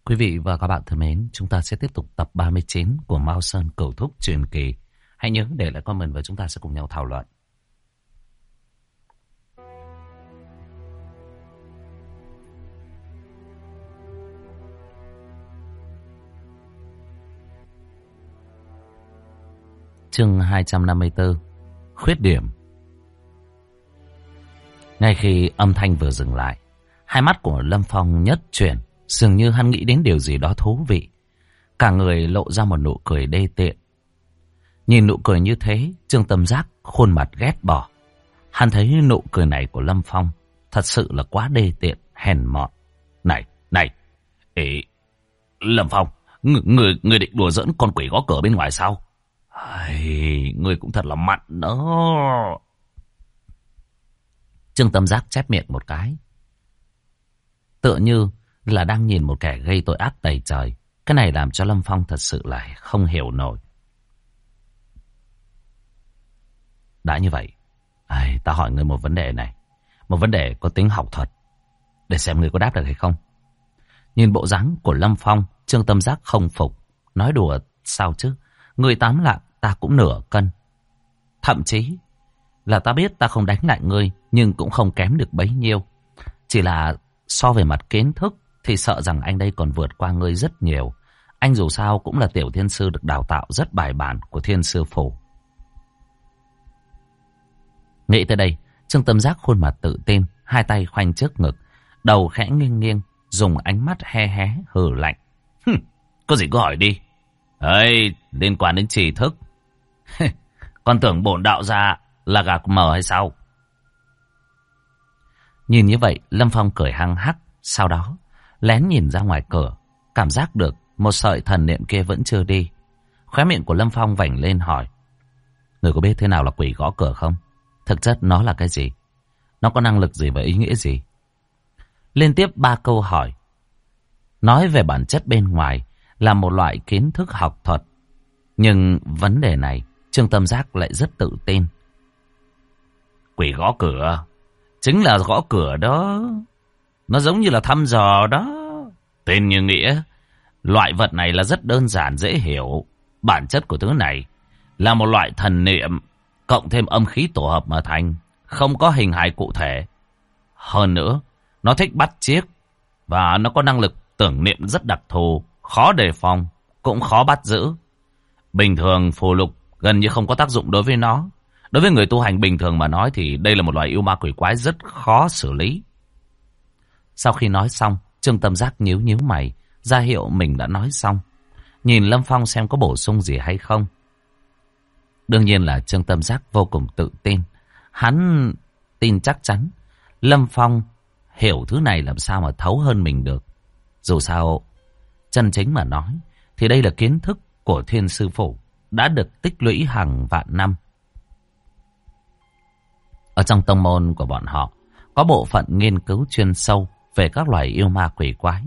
Quý vị và các bạn thân mến, chúng ta sẽ tiếp tục tập 39 của Mao Sơn Cửu Thúc truyền kỳ. Hãy nhớ để lại comment và chúng ta sẽ cùng nhau thảo luận. Chương 254: Khuyết điểm. Ngay khi âm thanh vừa dừng lại, hai mắt của Lâm Phong nhất chuyển, dường như hắn nghĩ đến điều gì đó thú vị. Cả người lộ ra một nụ cười đê tiện. Nhìn nụ cười như thế, Trương Tâm Giác khuôn mặt ghét bỏ. Hắn thấy nụ cười này của Lâm Phong thật sự là quá đê tiện, hèn mọn. Này, ê, Lâm Phong, người định đùa giỡn con quỷ gõ cửa bên ngoài sao? Người cũng thật là mặn đó. Trương Tâm Giác chép miệng một cái, tựa như là đang nhìn một kẻ gây tội ác tày trời. Cái này làm cho Lâm Phong thật sự là không hiểu nổi. Đã như vậy, ta hỏi ngươi một vấn đề này, một vấn đề có tính học thuật, để xem ngươi có đáp được hay không. Nhìn bộ dáng của Lâm Phong, Trương Tâm Giác không phục. Nói đùa sao chứ, ngươi 8 lạng ta cũng nửa cân. Thậm chí là ta biết ta không đánh lại ngươi, nhưng cũng không kém được bấy nhiêu. Chỉ là so về mặt kiến thức thì sợ rằng anh đây còn vượt qua ngươi rất nhiều. Anh dù sao cũng là tiểu thiên sư được đào tạo rất bài bản của Thiên Sư Phủ. Nghĩ tới đây, Trương Tâm Giác khuôn mặt tự tin, hai tay khoanh trước ngực, đầu khẽ nghiêng nghiêng, dùng ánh mắt hé hé hừ lạnh. Có gì cứ hỏi đi. Liên quan đến tri thức. Con tưởng bổn đạo gia là gà mờ hay sao? Nhìn như vậy, Lâm Phong cười hăng hắc, sau đó lén nhìn ra ngoài cửa, cảm giác được một sợi thần niệm kia vẫn chưa đi. Khóe miệng của Lâm Phong vành lên hỏi: người có biết thế nào là quỷ gõ cửa không? Thực chất nó là cái gì? Nó có năng lực gì và ý nghĩa gì? Liên tiếp 3 câu hỏi, nói về bản chất bên ngoài là một loại kiến thức học thuật. Nhưng vấn đề này, Trương Tâm Giác lại rất tự tin. Quỷ gõ cửa chính là gõ cửa đó. Nó giống như là thăm dò đó. Tên như nghĩa. Loại vật này là rất đơn giản dễ hiểu. Bản chất của thứ này là một loại thần niệm cộng thêm âm khí tổ hợp mà thành, không có hình hài cụ thể. Hơn nữa, nó thích bắt chước và nó có năng lực tưởng niệm rất đặc thù, khó đề phòng, cũng khó bắt giữ. Bình thường phù lục gần như không có tác dụng đối với nó. Đối với người tu hành bình thường mà nói thì đây là một loài yêu ma quỷ quái rất khó xử lý. Sau khi nói xong, Trương Tâm Giác nhíu nhíu mày, ra hiệu mình đã nói xong. Nhìn Lâm Phong xem có bổ sung gì hay không. Đương nhiên là Trương Tâm Giác vô cùng tự tin. Hắn tin chắc chắn Lâm Phong hiểu thứ này làm sao mà thấu hơn mình được. Dù sao, chân chính mà nói thì đây là kiến thức của Thiên Sư Phủ, đã được tích lũy hàng vạn năm. Ở trong tông môn của bọn họ có bộ phận nghiên cứu chuyên sâu về các loài yêu ma quỷ quái.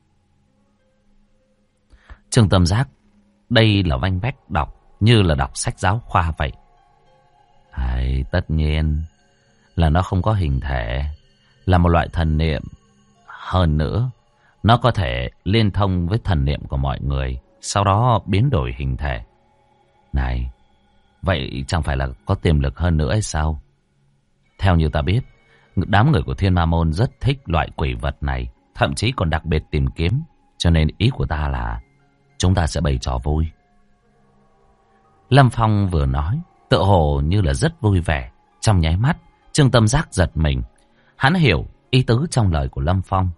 Trương Tâm Giác đây là vanh vách đọc như là đọc sách giáo khoa vậy. Tất nhiên là nó không có hình thể, là một loại thần niệm. Hơn nữa, nó có thể liên thông với thần niệm của mọi người, sau đó biến đổi hình thể. Này, vậy chẳng phải là có tiềm lực hơn nữa hay sao? Theo như ta biết, đám người của Thiên Ma Môn rất thích loại quỷ vật này, thậm chí còn đặc biệt tìm kiếm. Cho nên ý của ta là chúng ta sẽ bày trò vui. Lâm Phong vừa nói, tựa hồ như là rất vui vẻ. Trong nháy mắt, Trương Tâm Giác giật mình. Hắn hiểu ý tứ trong lời của Lâm Phong.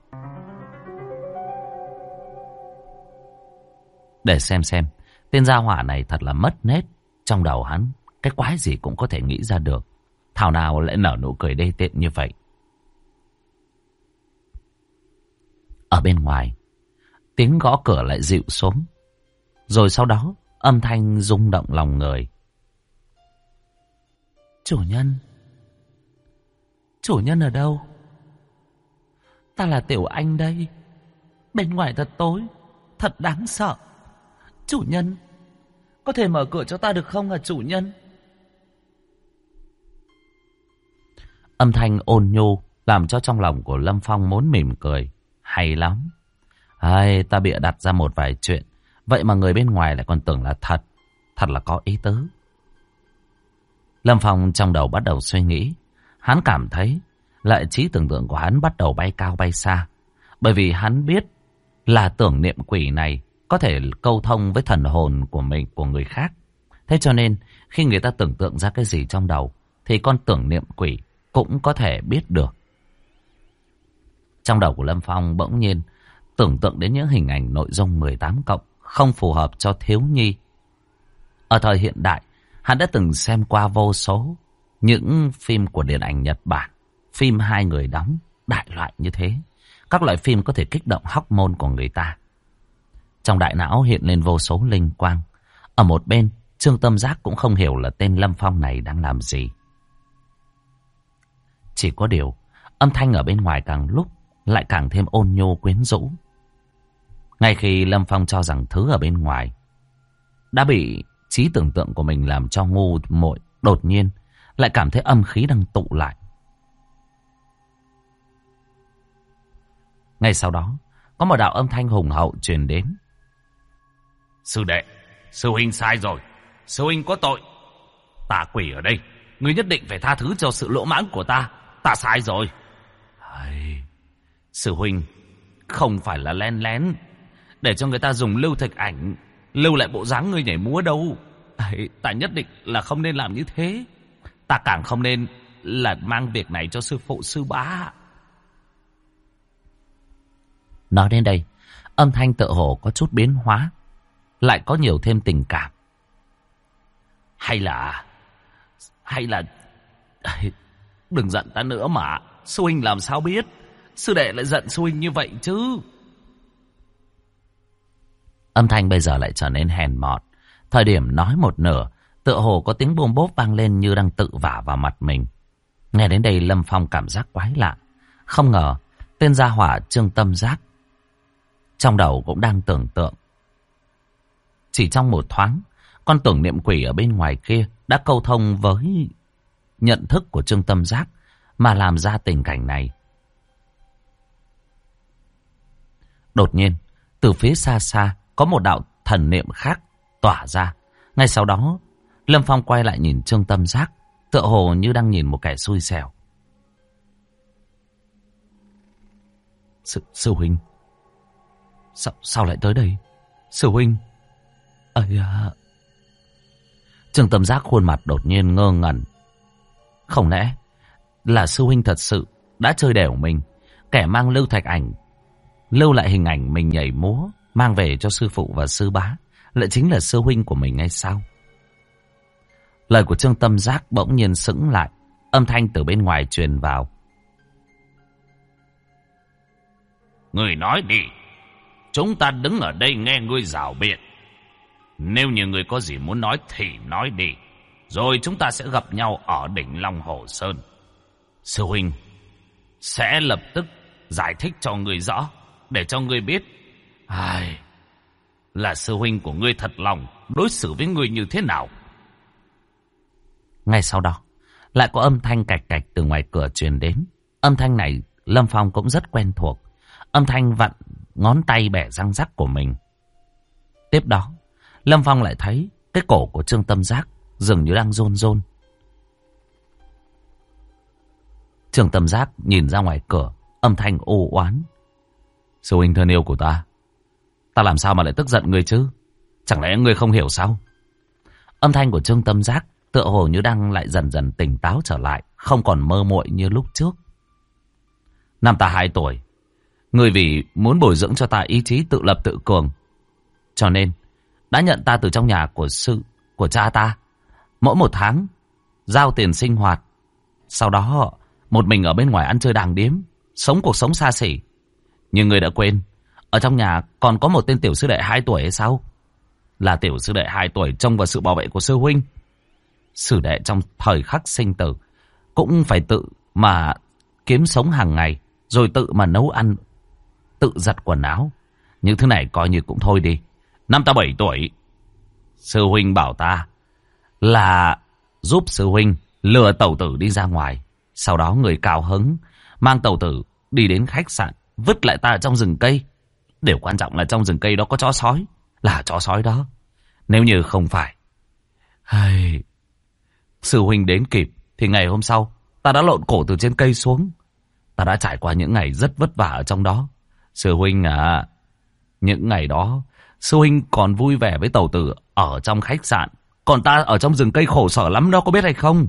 Để xem, tên gia hỏa này thật là mất nết. Trong đầu hắn, cái quái gì cũng có thể nghĩ ra được. Thảo nào lại nở nụ cười đê tiện như vậy. Ở bên ngoài, tiếng gõ cửa lại dịu xuống. Rồi sau đó, âm thanh rung động lòng người. Chủ nhân ở đâu? Ta là Tiểu Anh đây. Bên ngoài thật tối, thật đáng sợ. Chủ nhân, có thể mở cửa cho ta được không hả chủ nhân? Âm thanh ôn nhu làm cho trong lòng của Lâm Phong muốn mỉm cười. Hay lắm. Ai, ta bịa đặt ra một vài chuyện. Vậy mà người bên ngoài lại còn tưởng là thật. Thật là có ý tứ. Lâm Phong trong đầu bắt đầu suy nghĩ. Hắn cảm thấy lại trí tưởng tượng của hắn bắt đầu bay cao bay xa. Bởi vì hắn biết là tưởng niệm quỷ này có thể câu thông với thần hồn của mình, của người khác. Thế cho nên khi người ta tưởng tượng ra cái gì trong đầu thì con tưởng niệm quỷ cũng có thể biết được. Trong đầu của Lâm Phong bỗng nhiên tưởng tượng đến những hình ảnh nội dung 18 cộng không phù hợp cho thiếu nhi. Ở thời hiện đại, hắn đã từng xem qua vô số những phim của điện ảnh Nhật Bản, phim hai người đóng, đại loại như thế. Các loại phim có thể kích động hormone của người ta. Trong đại não hiện lên vô số linh quang. Ở một bên, Trương Tâm Giác cũng không hiểu là tên Lâm Phong này đang làm gì. Chỉ có điều, âm thanh ở bên ngoài càng lúc lại càng thêm ôn nhô quyến rũ. Ngay khi Lâm Phong cho rằng thứ ở bên ngoài đã bị trí tưởng tượng của mình làm cho ngu muội, đột nhiên lại cảm thấy âm khí đang tụ lại. Ngay sau đó, có một đạo âm thanh hùng hậu truyền đến. Sư đệ, sư huynh sai rồi. Sư huynh có tội. Tà quỷ ở đây, ngươi nhất định phải tha thứ cho sự lỗ mãng của ta. Ta sai rồi. Sư huynh, không phải là len lén để cho người ta dùng lưu thạch ảnh lưu lại bộ dáng ngươi nhảy múa đâu. Ta nhất định là không nên làm như thế. Ta càng không nên là mang việc này cho sư phụ sư bá. Nói đến đây, âm thanh tựa hồ có chút biến hóa, lại có nhiều thêm tình cảm. Hay là đừng giận ta nữa mà. Sư huynh làm sao biết sư đệ lại giận sư huynh như vậy chứ. Âm thanh bây giờ lại trở nên hèn mọt. Thời điểm nói một nửa, tựa hồ có tiếng bôm bốp vang lên như đang tự vả vào mặt mình. Nghe đến đây Lâm Phong cảm giác quái lạ. Không ngờ tên gia hỏa Trương Tâm Giác trong đầu cũng đang tưởng tượng. Chỉ trong một thoáng, con tưởng niệm quỷ ở bên ngoài kia đã câu thông với nhận thức của Trương Tâm Giác mà làm ra tình cảnh này. Đột nhiên, từ phía xa xa có một đạo thần niệm khác tỏa ra. Ngay sau đó, Lâm Phong quay lại nhìn Trương Tâm Giác, tựa hồ như đang nhìn một kẻ xui xẻo. Sư huynh, sao lại tới đây? Sư huynh, ây à. Trương Tâm Giác khuôn mặt đột nhiên ngơ ngẩn. Không lẽ là sư huynh thật sự đã chơi đẻo mình, kẻ mang lưu thạch ảnh, lưu lại hình ảnh mình nhảy múa, mang về cho sư phụ và sư bá, lại chính là sư huynh của mình hay sao? Lời của Trương Tâm Giác bỗng nhiên sững lại, âm thanh từ bên ngoài truyền vào. Người nói đi, chúng ta đứng ở đây nghe ngươi rảo biện. Nếu như ngươi có gì muốn nói thì nói đi, rồi chúng ta sẽ gặp nhau ở đỉnh Long Hồ Sơn. Sư huynh sẽ lập tức giải thích cho ngươi rõ, để cho ngươi biết là sư huynh của ngươi thật lòng đối xử với ngươi như thế nào. Ngay sau đó, lại có âm thanh cạch cạch từ ngoài cửa truyền đến. Âm thanh này Lâm Phong cũng rất quen thuộc. Âm thanh vặn ngón tay bẻ răng rắc của mình. Tiếp đó, Lâm Phong lại thấy cái cổ của Trương Tâm Giác dường như đang run run. Trương Tâm Giác nhìn ra ngoài cửa, âm thanh u oán. Sư huynh thân yêu của ta làm sao mà lại tức giận ngươi chứ? Chẳng lẽ ngươi không hiểu sao? Âm thanh của Trương Tâm Giác tựa hồ như đang lại dần dần tỉnh táo trở lại, không còn mơ muội như lúc trước. Năm ta 2 tuổi, ngươi vì muốn bồi dưỡng cho ta ý chí tự lập tự cường, cho nên đã nhận ta từ trong nhà của cha ta. Mỗi một tháng giao tiền sinh hoạt, sau đó một mình ở bên ngoài ăn chơi đàng điếm, sống cuộc sống xa xỉ. Nhưng ngươi đã quên, ở trong nhà còn có một tên tiểu sư đệ 2 tuổi hay sao? Là tiểu sư đệ 2 tuổi trông vào sự bảo vệ của sư huynh. Sư đệ trong thời khắc sinh tử cũng phải tự mà kiếm sống hàng ngày, rồi tự mà nấu ăn, tự giặt quần áo. Những thứ này coi như cũng thôi đi. Năm ta 7 tuổi, sư huynh bảo ta là giúp sư huynh lừa tẩu tử đi ra ngoài. Sau đó người cao hứng mang tẩu tử đi đến khách sạn, vứt lại ta ở trong rừng cây. Điều quan trọng là trong rừng cây đó có chó sói. Là chó sói đó. Nếu như không phải, sư huynh đến kịp thì ngày hôm sau ta đã lộn cổ từ trên cây xuống. Ta đã trải qua những ngày rất vất vả ở trong đó. Sư huynh à, những ngày đó sư huynh còn vui vẻ với tàu tử ở trong khách sạn, còn ta ở trong rừng cây khổ sở lắm đó, có biết hay không?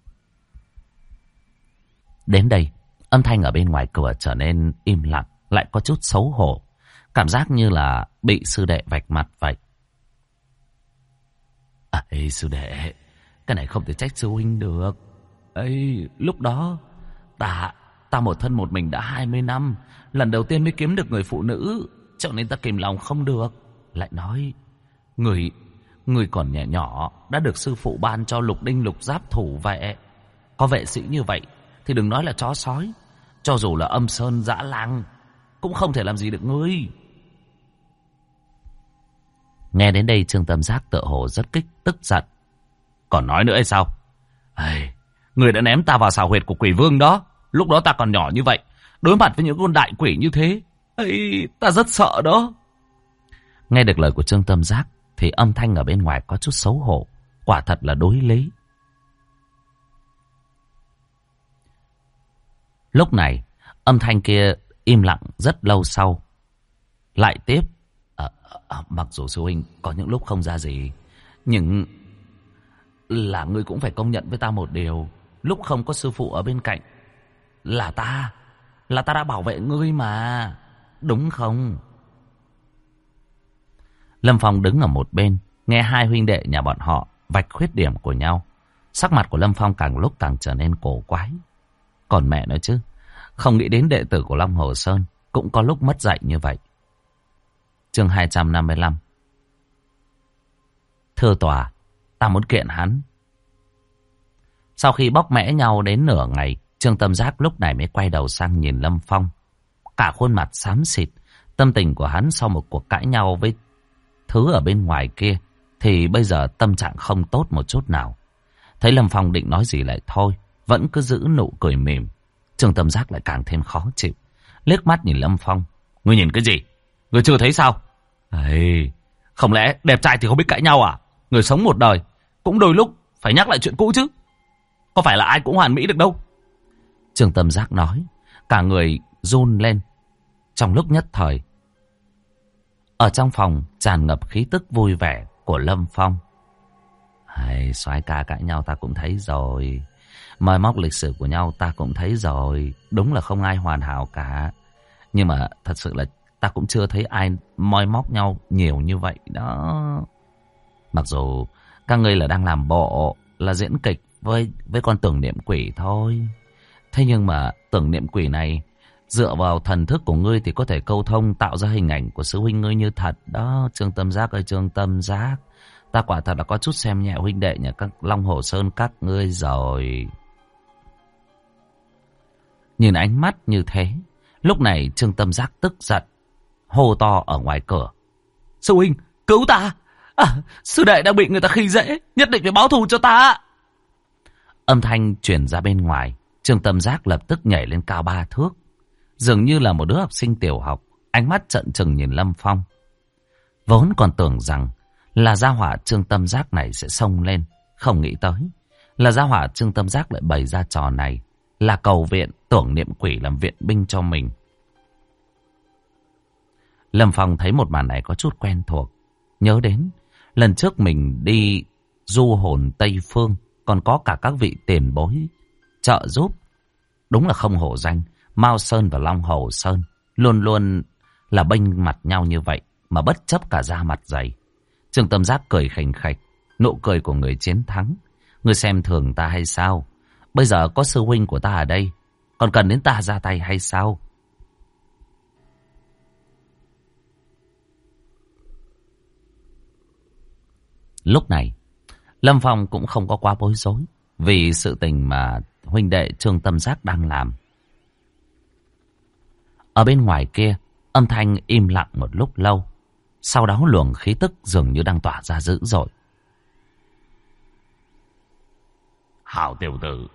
Đến đây, âm thanh ở bên ngoài cửa trở nên im lặng, lại có chút xấu hổ. Cảm giác như là bị sư đệ vạch mặt vậy. Ê sư đệ, cái này không thể trách sư huynh được. Ê, lúc đó ta một thân một mình đã 20 năm, lần đầu tiên mới kiếm được người phụ nữ, cho nên ta kìm lòng không được. Lại nói, người còn nhỏ nhỏ đã được sư phụ ban cho lục đinh lục giáp thủ vệ. Có vệ sĩ như vậy thì đừng nói là chó sói, cho dù là âm sơn dã lang cũng không thể làm gì được ngươi. Nghe đến đây Trương Tâm Giác tựa hồ rất tức giận. Còn nói nữa hay sao? Người đã ném ta vào xào huyệt của quỷ vương đó. Lúc đó ta còn nhỏ như vậy, đối mặt với những con đại quỷ như thế, ta rất sợ đó. Nghe được lời của Trương Tâm Giác thì âm thanh ở bên ngoài có chút xấu hổ. Quả thật là đối lý. Lúc này âm thanh kia im lặng rất lâu sau, lại tiếp. Mặc dù sư huynh có những lúc không ra gì, nhưng là ngươi cũng phải công nhận với ta một điều. Lúc không có sư phụ ở bên cạnh, là ta đã bảo vệ ngươi mà, đúng không? Lâm Phong đứng ở một bên, nghe hai huynh đệ nhà bọn họ vạch khuyết điểm của nhau. Sắc mặt của Lâm Phong càng lúc càng trở nên cổ quái. Còn mẹ nói chứ, không nghĩ đến đệ tử của Long Hồ Sơn cũng có lúc mất dạy như vậy. Chương 255. Thưa tòa, ta muốn kiện hắn. Sau khi bóc mẽ nhau đến nửa ngày, Trương Tâm Giác lúc này mới quay đầu sang nhìn Lâm Phong. Cả khuôn mặt xám xịt. Tâm tình của hắn sau một cuộc cãi nhau với thứ ở bên ngoài kia thì bây giờ tâm trạng không tốt một chút nào. Thấy Lâm Phong định nói gì lại thôi, vẫn cứ giữ nụ cười mỉm. Trương Tâm Giác lại càng thêm khó chịu, liếc mắt nhìn Lâm Phong. Ngươi nhìn cái gì? Ngươi chưa thấy sao? Không lẽ đẹp trai thì không biết cãi nhau à? Người sống một đời cũng đôi lúc phải nhắc lại chuyện cũ chứ. Có phải là ai cũng hoàn mỹ được đâu. Trương Tâm Giác nói, cả người run lên. Trong lúc nhất thời, ở trong phòng tràn ngập khí tức vui vẻ của Lâm Phong. Soái ca cãi nhau ta cũng thấy rồi, moi móc lịch sử của nhau ta cũng thấy rồi. Đúng là không ai hoàn hảo cả, nhưng mà thật sự là ta cũng chưa thấy ai moi móc nhau nhiều như vậy đó. Mặc dù các ngươi là đang làm bộ, là diễn kịch với con tưởng niệm quỷ thôi. Thế nhưng mà tưởng niệm quỷ này dựa vào thần thức của ngươi thì có thể câu thông, tạo ra hình ảnh của sư huynh ngươi như thật đó. Trương Tâm Giác ơi Trương Tâm Giác, ta quả thật là có chút xem nhẹ huynh đệ nhà các Long Hồ Sơn các ngươi rồi. Nhìn ánh mắt như thế, lúc này Trương Tâm Giác tức giận, hô to ở ngoài cửa. Sư huynh, cứu ta! Sư đệ đang bị người ta khi dễ, nhất định phải báo thù cho ta! Âm thanh truyền ra bên ngoài, Trương Tâm Giác lập tức nhảy lên cao 3 thước. Dường như là một đứa học sinh tiểu học, ánh mắt trợn trừng nhìn Lâm Phong. Vốn còn tưởng rằng là gia hỏa Trương Tâm Giác này sẽ xông lên, không nghĩ tới là gia hỏa Trương Tâm Giác lại bày ra trò này, là cầu viện tưởng niệm quỷ làm viện binh cho mình. Lâm Phong thấy một màn này có chút quen thuộc, nhớ đến lần trước mình đi du hồn Tây Phương, còn có cả các vị tiền bối trợ giúp. Đúng là không hổ danh Mao Sơn và Long Hồ Sơn, luôn luôn là bênh mặt nhau như vậy mà bất chấp cả da mặt dày. Trương Tâm Giác cười khành khạch, nụ cười của người chiến thắng. Ngươi xem thường ta hay sao? Bây giờ có sư huynh của ta ở đây, còn cần đến ta ra tay hay sao? Lúc này, Lâm Phong cũng không có quá bối rối vì sự tình mà huynh đệ Trương Tâm Giác đang làm. Ở bên ngoài kia, âm thanh im lặng một lúc lâu. Sau đó luồng khí tức dường như đang tỏa ra dữ dội. Hảo tiểu tử,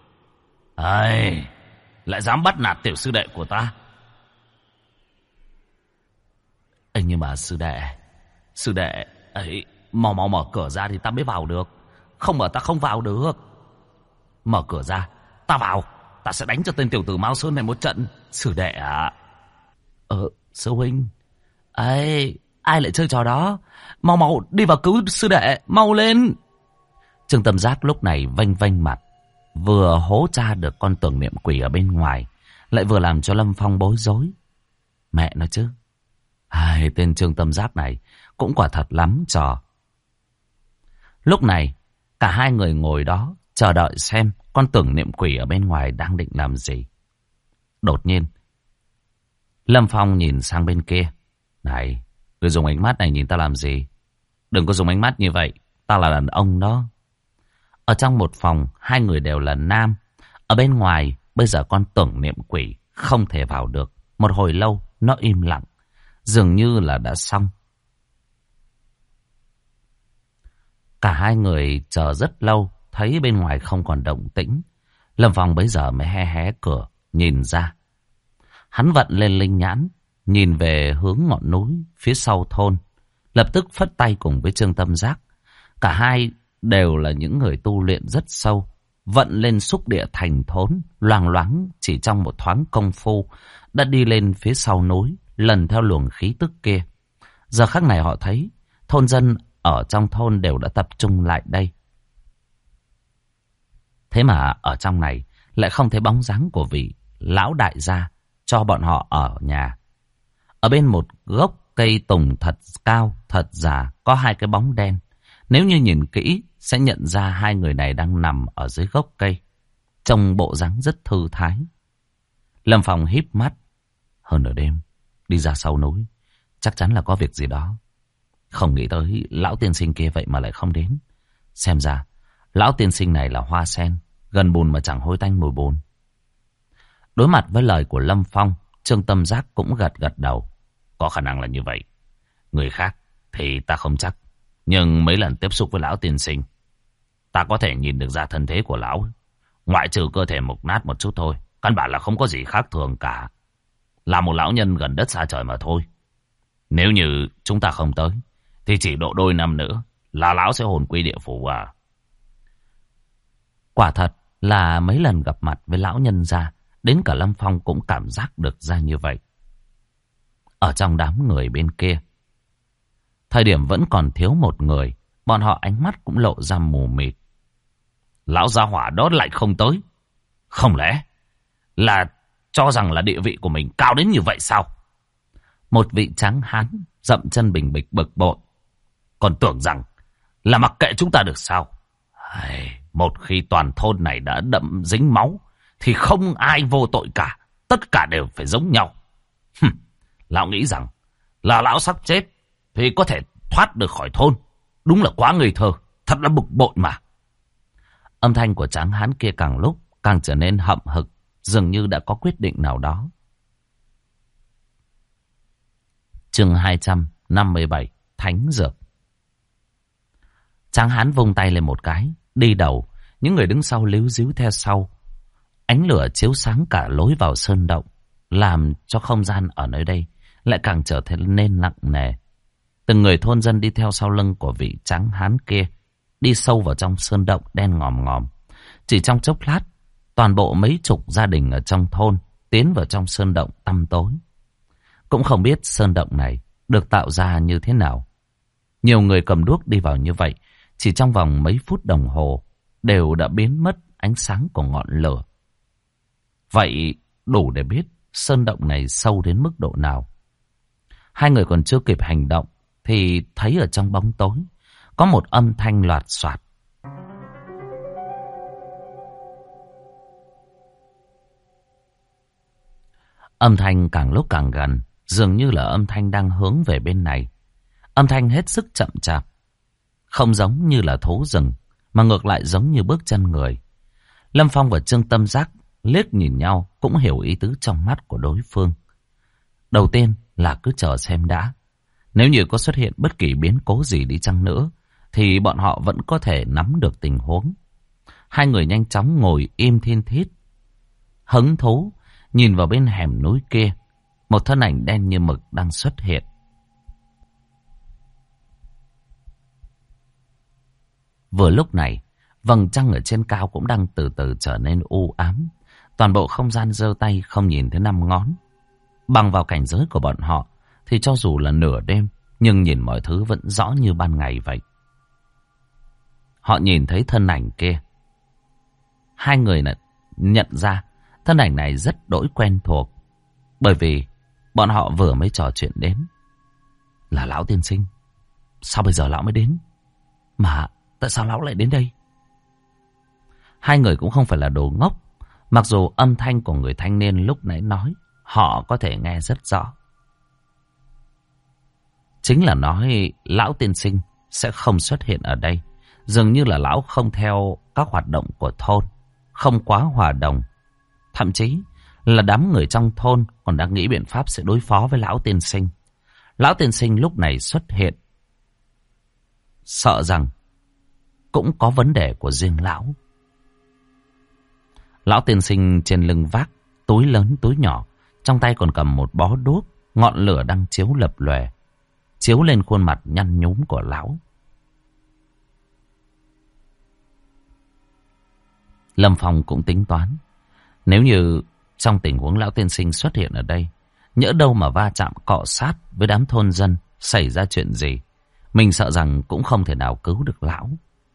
lại dám bắt nạt tiểu sư đệ của ta. Ê, nhưng mà sư đệ ấy, mau mở cửa ra thì ta mới vào được. Không mở ta không vào được. Mở cửa ra, ta vào, ta sẽ đánh cho tên tiểu tử Mao Sơn này một trận. Sư đệ ạ. Sư huynh. Ấy, ai lại chơi trò đó? Mau đi vào cứu sư đệ, mau lên. Trương Tâm Giác lúc này vênh vênh mặt, vừa hố tra được con tưởng niệm quỷ ở bên ngoài, lại vừa làm cho Lâm Phong bối rối. Mẹ nó chứ. Tên Trương Tâm Giác này cũng quả thật lắm trò. Lúc này, cả hai người ngồi đó chờ đợi xem con tưởng niệm quỷ ở bên ngoài đang định làm gì. Đột nhiên, Lâm Phong nhìn sang bên kia. Này, ngươi dùng ánh mắt này nhìn ta làm gì? Đừng có dùng ánh mắt như vậy, ta là đàn ông đó. Ở trong một phòng, hai người đều là nam. Ở bên ngoài, bây giờ con tưởng niệm quỷ không thể vào được. Một hồi lâu, nó im lặng, dường như là đã xong. Cả hai người chờ rất lâu, thấy bên ngoài không còn động tĩnh. Lâm Phong bấy giờ mới hé cửa, nhìn ra. Hắn vận lên linh nhãn, nhìn về hướng ngọn núi phía sau thôn. Lập tức phất tay cùng với Trương Tâm Giác. Cả hai đều là những người tu luyện rất sâu. Vận lên xúc địa thành thốn, loang loáng chỉ trong một thoáng công phu, đã đi lên phía sau núi, lần theo luồng khí tức kia. Giờ khắc này họ thấy, thôn dân ở trong thôn đều đã tập trung lại đây. Thế mà ở trong này lại không thấy bóng dáng của vị lão đại gia cho bọn họ ở nhà. Ở bên một gốc cây tùng thật cao, thật già, có hai cái bóng đen. Nếu như nhìn kỹ, sẽ nhận ra hai người này đang nằm ở dưới gốc cây. Trông bộ dáng rất thư thái. Lâm Phong híp mắt. Hơn nửa đêm, đi ra sau núi, chắc chắn là có việc gì đó. Không nghĩ tới lão tiên sinh kia vậy mà lại không đến. Xem ra, lão tiên sinh này là hoa sen, gần bùn mà chẳng hôi tanh mùi bùn. Đối mặt với lời của Lâm Phong, Trương Tâm Giác cũng gật đầu. Có khả năng là như vậy. Người khác thì ta không chắc. Nhưng mấy lần tiếp xúc với lão tiên sinh, ta có thể nhìn được ra thân thế của lão. Ngoại trừ cơ thể mục nát một chút thôi, căn bản là không có gì khác thường cả. Là một lão nhân gần đất xa trời mà thôi. Nếu như chúng ta không tới, thì chỉ độ đôi năm nữa là lão sẽ hồn quy địa phủ à. Quả thật là mấy lần gặp mặt với lão nhân gia, đến cả Lâm Phong cũng cảm giác được ra như vậy. Ở trong đám người bên kia, thời điểm vẫn còn thiếu một người, bọn họ ánh mắt cũng lộ ra mù mịt. Lão gia hỏa đó lại không tới. Không lẽ là cho rằng là địa vị của mình cao đến như vậy sao? Một vị tráng hán dậm chân bình bịch bực bội. Còn tưởng rằng là mặc kệ chúng ta được sao? Một khi toàn thôn này đã đậm dính máu, thì không ai vô tội cả. Tất cả đều phải giống nhau. Lão nghĩ rằng là lão sắp chết thì có thể thoát được khỏi thôn. Đúng là quá ngây thơ. Thật là bực bội mà. Âm thanh của tráng hán kia càng lúc càng trở nên hậm hực, dường như đã có quyết định nào đó. Chương 257, Thánh Dược. Tráng hán vung tay lên một cái, đi đầu. Những người đứng sau líu díu theo sau. Ánh lửa chiếu sáng cả lối vào sơn động, làm cho không gian ở nơi đây lại càng trở nên nặng nề. Từng người thôn dân đi theo sau lưng của vị tráng hán kia, đi sâu vào trong sơn động đen ngòm ngòm. Chỉ trong chốc lát, toàn bộ mấy chục gia đình ở trong thôn tiến vào trong sơn động tăm tối. Cũng không biết sơn động này được tạo ra như thế nào. Nhiều người cầm đuốc đi vào như vậy, chỉ trong vòng mấy phút đồng hồ đều đã biến mất ánh sáng của ngọn lửa. Vậy đủ để biết sơn động này sâu đến mức độ nào. Hai người còn chưa kịp hành động thì thấy ở trong bóng tối có một âm thanh loạt soạt. Âm thanh càng lúc càng gần, dường như là âm thanh đang hướng về bên này. Âm thanh hết sức chậm chạp, không giống như là thú rừng, mà ngược lại giống như bước chân người. Lâm Phong và Trương Tâm Giác liếc nhìn nhau, cũng hiểu ý tứ trong mắt của đối phương. Đầu tiên là cứ chờ xem đã. Nếu như có xuất hiện bất kỳ biến cố gì đi chăng nữa, thì bọn họ vẫn có thể nắm được tình huống. Hai người nhanh chóng ngồi im thiên thít, hứng thú nhìn vào bên hẻm núi kia. Một thân ảnh đen như mực đang xuất hiện. Vừa lúc này, vầng trăng ở trên cao cũng đang từ từ trở nên u ám. Toàn bộ không gian giơ tay không nhìn thấy 5 ngón. Bằng vào cảnh giới của bọn họ, thì cho dù là nửa đêm, nhưng nhìn mọi thứ vẫn rõ như ban ngày vậy. Họ nhìn thấy thân ảnh kia. Hai người nhận ra thân ảnh này rất đỗi quen thuộc. Bởi vì bọn họ vừa mới trò chuyện đến. Là lão tiên sinh. Sao bây giờ lão mới đến? Mà tại sao lão lại đến đây? Hai người cũng không phải là đồ ngốc. Mặc dù âm thanh của người thanh niên lúc nãy nói, họ có thể nghe rất rõ. Chính là nói lão tiên sinh sẽ không xuất hiện ở đây. Dường như là lão không theo các hoạt động của thôn, không quá hòa đồng. Thậm chí là đám người trong thôn còn đang nghĩ biện pháp sẽ đối phó với lão tiên sinh. Lão tiên sinh lúc này xuất hiện, sợ rằng cũng có vấn đề của riêng lão. Lão tiên sinh trên lưng vác túi lớn túi nhỏ, trong tay còn cầm một bó đuốc, ngọn lửa đang chiếu lập lòe, chiếu lên khuôn mặt nhăn nhúm của lão. Lâm Phong cũng tính toán, nếu như trong tình huống lão tiên sinh xuất hiện ở đây, nhỡ đâu mà va chạm cọ sát với đám thôn dân, xảy ra chuyện gì, mình sợ rằng cũng không thể nào cứu được lão.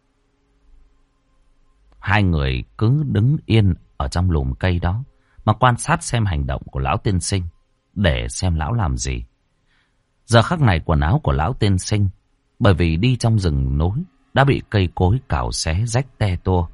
Hai người cứ đứng yên ở trong lùm cây đó mà quan sát xem hành động của lão tiên sinh, để xem lão làm gì. Giờ khắc này quần áo của lão tiên sinh, bởi vì đi trong rừng núi, đã bị cây cối cào xé rách te tua.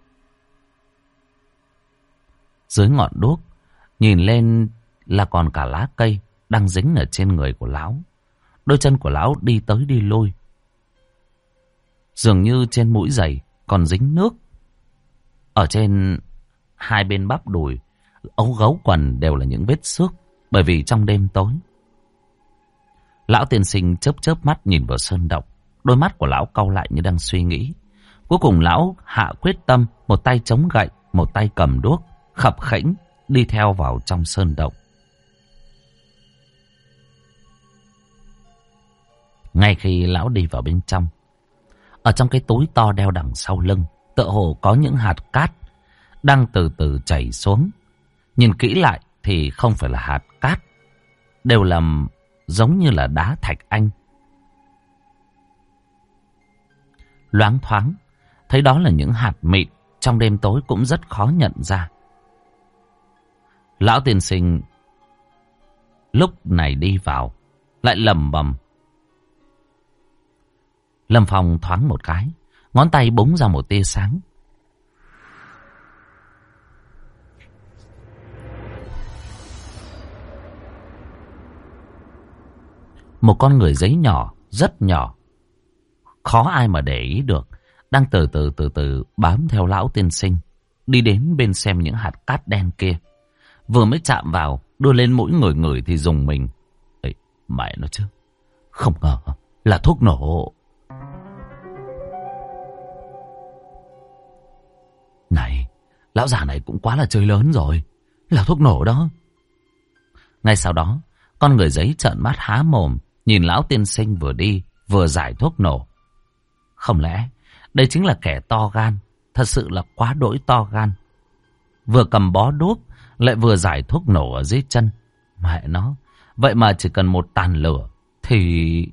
Dưới ngọn đuốc, nhìn lên là còn cả lá cây đang dính ở trên người của lão. Đôi chân của lão đi tới đi lui, dường như trên mũi giày còn dính nước. Ở trên hai bên bắp đùi, ống gấu quần đều là những vết xước, bởi vì trong đêm tối. Lão tiên sinh chớp chớp mắt nhìn vào sơn động. Đôi mắt của lão cau lại như đang suy nghĩ. Cuối cùng lão hạ quyết tâm, một tay chống gậy, một tay cầm đuốc, khập khẽnh đi theo vào trong sơn động. Ngay khi lão đi vào bên trong, ở trong cái túi to đeo đằng sau lưng, tựa hồ có những hạt cát đang từ từ chảy xuống. Nhìn kỹ lại thì không phải là hạt cát, đều là giống như là đá thạch anh. Loáng thoáng thấy đó là những hạt mịn, trong đêm tối cũng rất khó nhận ra. Lão tiên sinh lúc này đi vào, lại lẩm bẩm. Lâm Phong thoáng một cái, ngón tay búng ra một tia sáng. Một con người giấy nhỏ, rất nhỏ, khó ai mà để ý được, đang từ từ bám theo lão tiên sinh, đi đến bên xem những hạt cát đen kia. Vừa mới chạm vào, đưa lên mũi người thì dùng mình. Ê, mẹ nó chứ, không ngờ là thuốc nổ. Này, lão già này cũng quá là chơi lớn rồi, là thuốc nổ đó. Ngay sau đó, con người giấy trợn mắt há mồm, nhìn lão tiên sinh vừa đi vừa giải thuốc nổ. Không lẽ đây chính là kẻ to gan, thật sự là quá đỗi to gan. Vừa cầm bó đuốc, lại vừa giải thuốc nổ ở dưới chân. Mẹ nó, vậy mà chỉ cần một tàn lửa thì...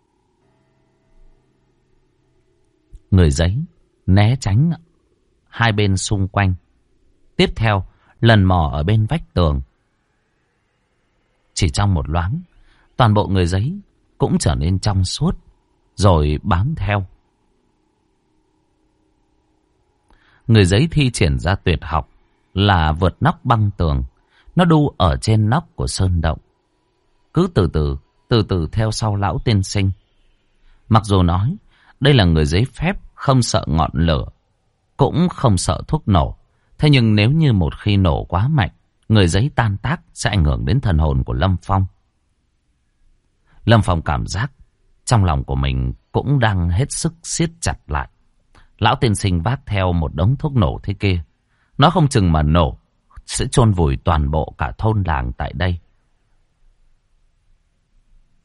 Người giấy né tránh hai bên xung quanh. Tiếp theo, lần mò ở bên vách tường. Chỉ trong một loáng, toàn bộ người giấy cũng trở nên trong suốt, rồi bám theo. Người giấy thi triển ra tuyệt học là vượt nóc băng tường. Nó đu ở trên nóc của sơn động, cứ từ từ theo sau lão tiên sinh. Mặc dù nói đây là người giấy phép, không sợ ngọn lửa, cũng không sợ thuốc nổ. Thế nhưng nếu như một khi nổ quá mạnh, người giấy tan tác sẽ ảnh hưởng đến thần hồn của Lâm Phong. Lâm Phong cảm giác trong lòng của mình cũng đang hết sức siết chặt lại. Lão tiên sinh vác theo một đống thuốc nổ thế kia, nó không chừng mà nổ sẽ chôn vùi toàn bộ cả thôn làng tại đây.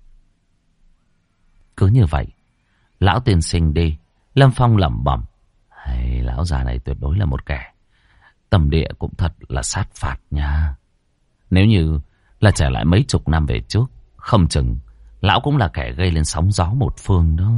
Cứ như vậy, lão tiên sinh đi, Lâm Phong lẩm bẩm. lão già này tuyệt đối là một kẻ tâm địa cũng thật là sát phạt nha. Nếu như là trở lại mấy chục năm về trước, không chừng lão cũng là kẻ gây lên sóng gió một phương đó.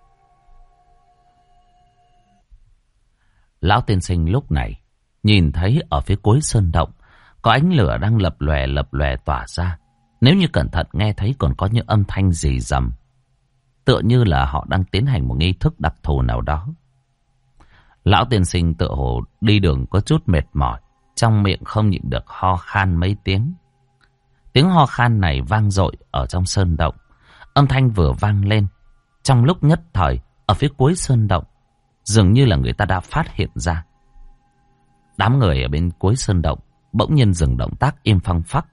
Lão tiên sinh lúc này nhìn thấy ở phía cuối sơn động có ánh lửa đang lập lòe tỏa ra. Nếu như cẩn thận nghe thấy còn có những âm thanh rì rầm, tựa như là họ đang tiến hành một nghi thức đặc thù nào đó. Lão tiên sinh tựa hồ đi đường có chút mệt mỏi, trong miệng không nhịn được ho khan mấy tiếng. Tiếng ho khan này vang dội ở trong sơn động. Âm thanh vừa vang lên, trong lúc nhất thời ở phía cuối sơn động dường như là người ta đã phát hiện ra. Đám người ở bên cuối sơn động bỗng nhiên dừng động tác im phăng phắc.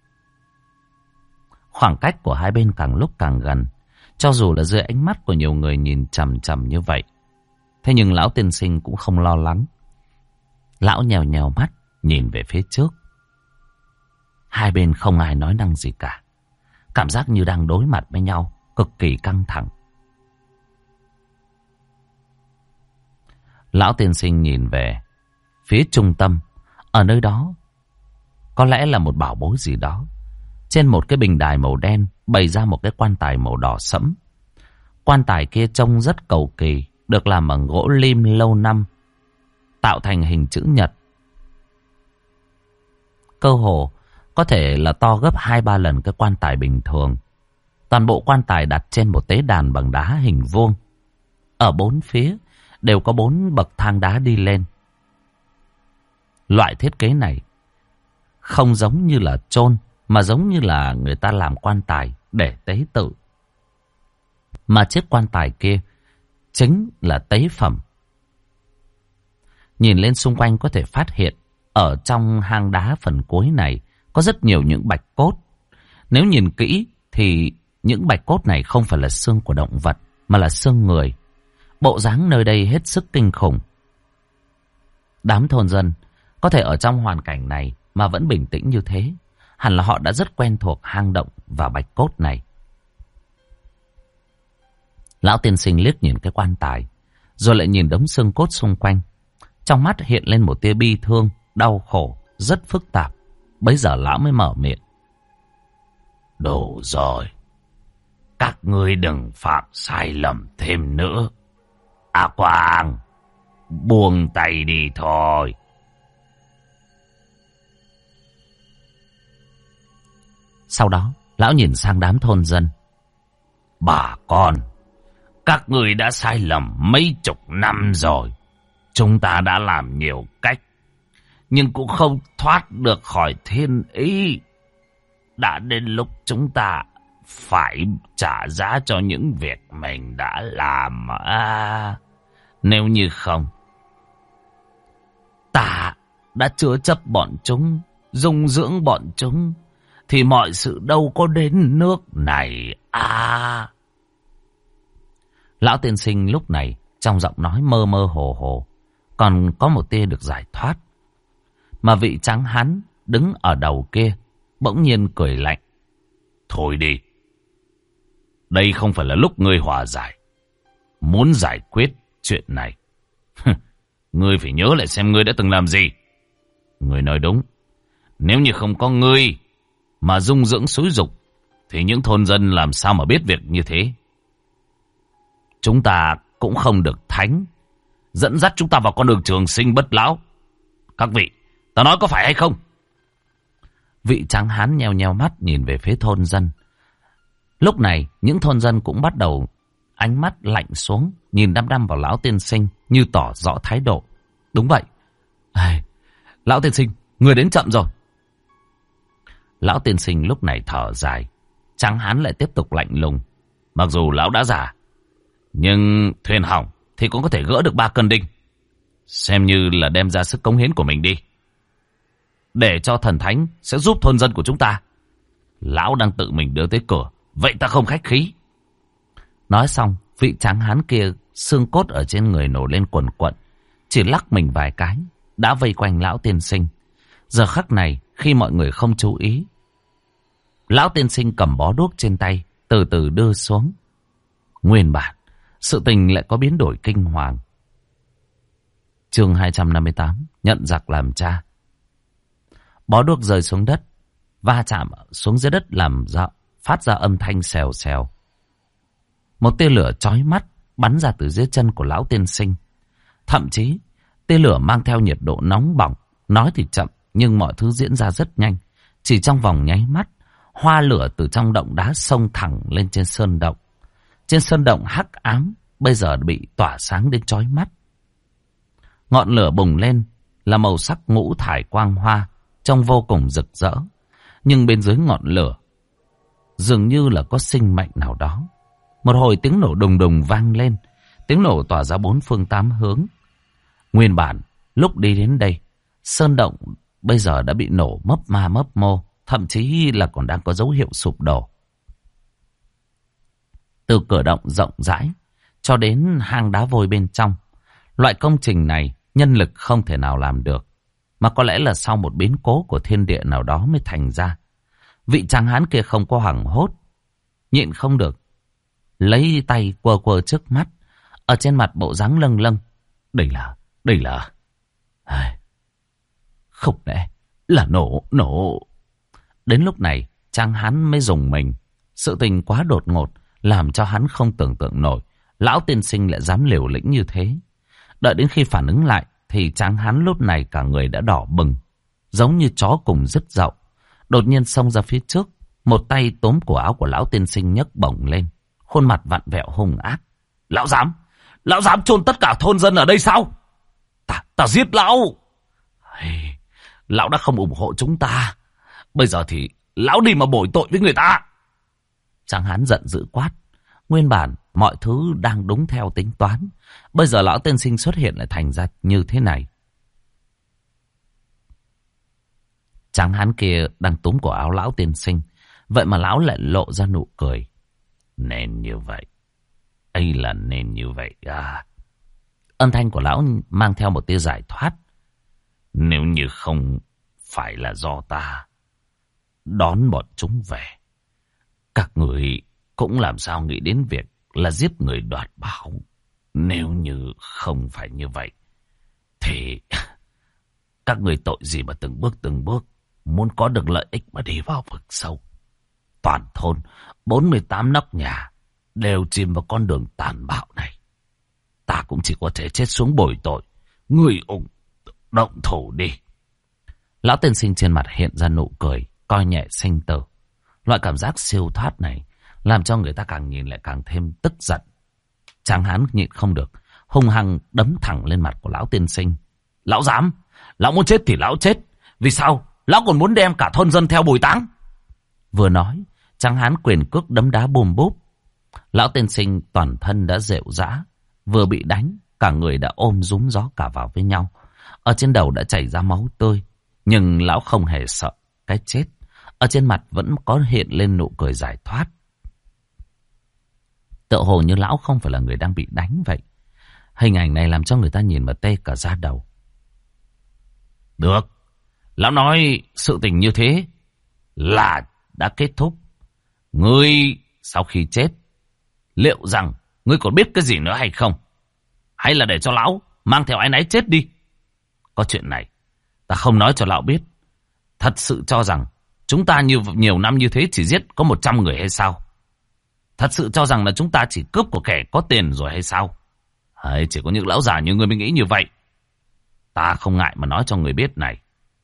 Khoảng cách của hai bên càng lúc càng gần, cho dù là dưới ánh mắt của nhiều người nhìn chằm chằm như vậy. Thế nhưng lão tiên sinh cũng không lo lắng. Lão nhèo nhèo mắt nhìn về phía trước. Hai bên không ai nói năng gì cả. Cảm giác như đang đối mặt với nhau, cực kỳ căng thẳng. Lão tiên sinh nhìn về phía trung tâm. Ở nơi đó có lẽ là một bảo bối gì đó. Trên một cái bình đài màu đen bày ra một cái quan tài màu đỏ sẫm. Quan tài kia trông rất cầu kỳ, được làm bằng gỗ lim lâu năm, tạo thành hình chữ nhật. Cơ hồ có thể là to gấp 2-3 lần cái quan tài bình thường. Toàn bộ quan tài đặt trên một tế đàn bằng đá hình vuông. Ở bốn phía đều có 4 bậc thang đá đi lên. Loại thiết kế này không giống như là chôn, mà giống như là người ta làm quan tài để tế tự. Mà chiếc quan tài kia chính là tế phẩm. Nhìn lên xung quanh có thể phát hiện ở trong hang đá phần cuối này có rất nhiều những bạch cốt. Nếu nhìn kỹ thì những bạch cốt này không phải là xương của động vật, mà là xương người. Bộ dáng nơi đây hết sức kinh khủng. Đám thôn dân có thể ở trong hoàn cảnh này mà vẫn bình tĩnh như thế, hẳn là họ đã rất quen thuộc hang động và bạch cốt này. Lão tiên sinh liếc nhìn cái quan tài, rồi lại nhìn đống xương cốt xung quanh. Trong mắt hiện lên một tia bi thương, đau khổ, rất phức tạp. Bấy giờ lão mới mở miệng. Đủ rồi. Các ngươi đừng phạm sai lầm thêm nữa. A Quang, buông tay đi thôi. Sau đó, lão nhìn sang đám thôn dân. Bà con, các ngươi đã sai lầm mấy chục năm rồi. Chúng ta đã làm nhiều cách, nhưng cũng không thoát được khỏi thiên ý. Đã đến lúc chúng ta phải trả giá cho những việc mình đã làm. Nếu như không, ta đã chứa chấp bọn chúng, dung dưỡng bọn chúng, thì mọi sự đâu có đến nước này. Lão tiên sinh lúc này trong giọng nói mơ mơ hồ hồ, còn có một tia được giải thoát. Mà vị trắng hán đứng ở đầu kia bỗng nhiên cười lạnh. Thôi đi, đây không phải là lúc ngươi hòa giải. Muốn giải quyết chuyện này, ngươi phải nhớ lại xem ngươi đã từng làm gì. Ngươi nói đúng. Nếu như không có ngươi mà dung dưỡng xúi dục, thì những thôn dân làm sao mà biết việc như thế. Chúng ta cũng không được thánh dẫn dắt chúng ta vào con đường trường sinh bất lão. Các vị, ta nói có phải hay không? Vị tráng hán nheo nheo mắt nhìn về phía thôn dân. Lúc này những thôn dân cũng bắt đầu ánh mắt lạnh xuống, nhìn đăm đăm vào lão tiên sinh như tỏ rõ thái độ. Đúng vậy. Lão tiên sinh, người đến chậm rồi. Lão tiên sinh lúc này thở dài. Tráng hán lại tiếp tục lạnh lùng. Mặc dù lão đã già, nhưng thuyền hỏng thì cũng có thể gỡ được 3 cân đinh. Xem như là đem ra sức cống hiến của mình đi, để cho thần thánh sẽ giúp thôn dân của chúng ta. Lão đang tự mình đưa tới cửa, vậy ta không khách khí. Nói xong, vị tráng hán kia xương cốt ở trên người nổ lên quần quận, chỉ lắc mình vài cái đã vây quanh lão tiên sinh. Giờ khắc này, khi mọi người không chú ý, lão tiên sinh cầm bó đuốc trên tay từ từ đưa xuống. Nguyên bản sự tình lại có biến đổi kinh hoàng. Chương 258, nhận giặc làm cha. Bó đuốc rơi xuống đất, va chạm xuống dưới đất phát ra âm thanh xèo xèo. Một tia lửa chói mắt bắn ra từ dưới chân của lão tiên sinh. Thậm chí, tia lửa mang theo nhiệt độ nóng bỏng. Nói thì chậm, nhưng mọi thứ diễn ra rất nhanh. Chỉ trong vòng nháy mắt, hoa lửa từ trong động đá xông thẳng lên trên sơn động. Trên sơn động hắc ám, bây giờ bị tỏa sáng đến chói mắt. Ngọn lửa bùng lên là màu sắc ngũ thải quang hoa, trông vô cùng rực rỡ. Nhưng bên dưới ngọn lửa, dường như là có sinh mệnh nào đó. Một hồi tiếng nổ đùng đùng vang lên, tiếng nổ tỏa ra bốn phương tám hướng. Nguyên bản, lúc đi đến đây, sơn động bây giờ đã bị nổ mấp ma mấp mô, thậm chí là còn đang có dấu hiệu sụp đổ. Từ cửa động rộng rãi cho đến hang đá vôi bên trong, loại công trình này nhân lực không thể nào làm được, mà có lẽ là sau một biến cố của thiên địa nào đó mới thành ra. Vị tráng hán kia không có hoảng hốt, nhịn không được, lấy tay quơ quơ trước mắt, ở trên mặt bộ dáng lâng lâng. Đây là... Không lẽ là nổ. Đến lúc này, tráng hán mới rùng mình. Sự tình quá đột ngột, làm cho hắn không tưởng tượng nổi. Lão tiên sinh lại dám liều lĩnh như thế. Đợi đến khi phản ứng lại, thì tráng hán lúc này cả người đã đỏ bừng, giống như chó cùng dứt dậu. Đột nhiên xông ra phía trước, một tay túm cổ áo của lão tiên sinh nhấc bổng lên, khuôn mặt vặn vẹo hung ác. Lão dám chôn tất cả thôn dân ở đây sao? Ta giết lão. Lão đã không ủng hộ chúng ta, bây giờ thì lão đi mà bồi tội với người ta. Tráng hán giận dữ quát. Nguyên bản mọi thứ đang đúng theo tính toán, bây giờ lão tiên sinh xuất hiện lại thành ra như thế này. Tráng hán kia đang túm cổ áo lão tiên sinh, vậy mà lão lại lộ ra nụ cười. Nên như vậy, ấy là nên như vậy à? Âm thanh của lão mang theo một tia giải thoát. Nếu như không phải là do ta đón bọn chúng về, các người cũng làm sao nghĩ đến việc là giết người đoạt bảo. Nếu như không phải như vậy, thì các người tội gì mà từng bước muốn có được lợi ích mà đi vào vực sâu. Toàn thôn 48 nóc nhà đều chìm vào con đường tàn bạo này. Ta cũng chỉ có thể chết xuống bồi tội. Người ủng động thủ đi. Lão tiên sinh trên mặt hiện ra nụ cười, coi nhẹ sinh tử. Loại cảm giác siêu thoát này làm cho người ta càng nhìn lại càng thêm tức giận. Tráng hán nhịn không được, hung hăng đấm thẳng lên mặt của lão tiên sinh. Lão dám, lão muốn chết thì lão chết. Vì sao lão còn muốn đem cả thôn dân theo bồi táng? Vừa nói, tráng hán quyền cước đấm đá bùm búp. Lão tiên sinh toàn thân đã rệu rã, vừa bị đánh, cả người đã ôm rúm gió cả vào với nhau. Ở trên đầu đã chảy ra máu tươi, nhưng lão không hề sợ cái chết. Ở trên mặt vẫn có hiện lên nụ cười giải thoát. Tựa hồ như lão không phải là người đang bị đánh vậy. Hình ảnh này làm cho người ta nhìn mà tê cả da đầu. Được, lão nói sự tình như thế là đã kết thúc. Ngươi sau khi chết, liệu rằng ngươi còn biết cái gì nữa hay không? Hay là để cho lão mang theo áy náy chết đi? Có chuyện này ta không nói cho lão biết. Thật sự cho rằng chúng ta nhiều năm như thế chỉ giết có 100 người hay sao? Thật sự cho rằng là chúng ta chỉ cướp của kẻ có tiền rồi hay sao? Hay chỉ có những lão già như người mới nghĩ như vậy? Ta không ngại mà nói cho người biết này.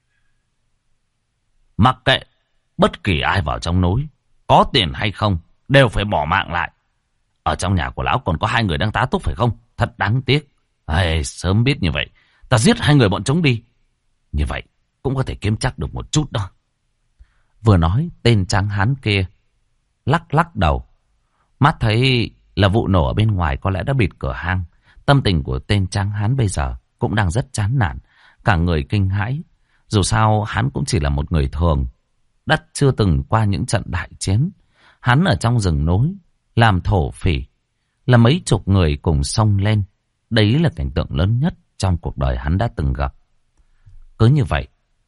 Mặc kệ bất kỳ ai vào trong núi, có tiền hay không, đều phải bỏ mạng lại. Ở trong nhà của lão còn có 2 người đang tá túc phải không? Thật đáng tiếc. Sớm biết như vậy, ta giết 2 người bọn chúng đi. Như vậy cũng có thể kiếm chắc được một chút đó. Vừa nói, tên tráng hán kia lắc đầu. Mắt thấy là vụ nổ ở bên ngoài có lẽ đã bịt cửa hang. Tâm tình của tên tráng hán bây giờ cũng đang rất chán nản, cả người kinh hãi. Dù sao hắn cũng chỉ là một người thường, đã chưa từng qua những trận đại chiến. Hắn ở trong rừng núi làm thổ phỉ, là mấy chục người cùng xông lên. Đấy là cảnh tượng lớn nhất trong cuộc đời hắn đã từng gặp. Cứ như vậy,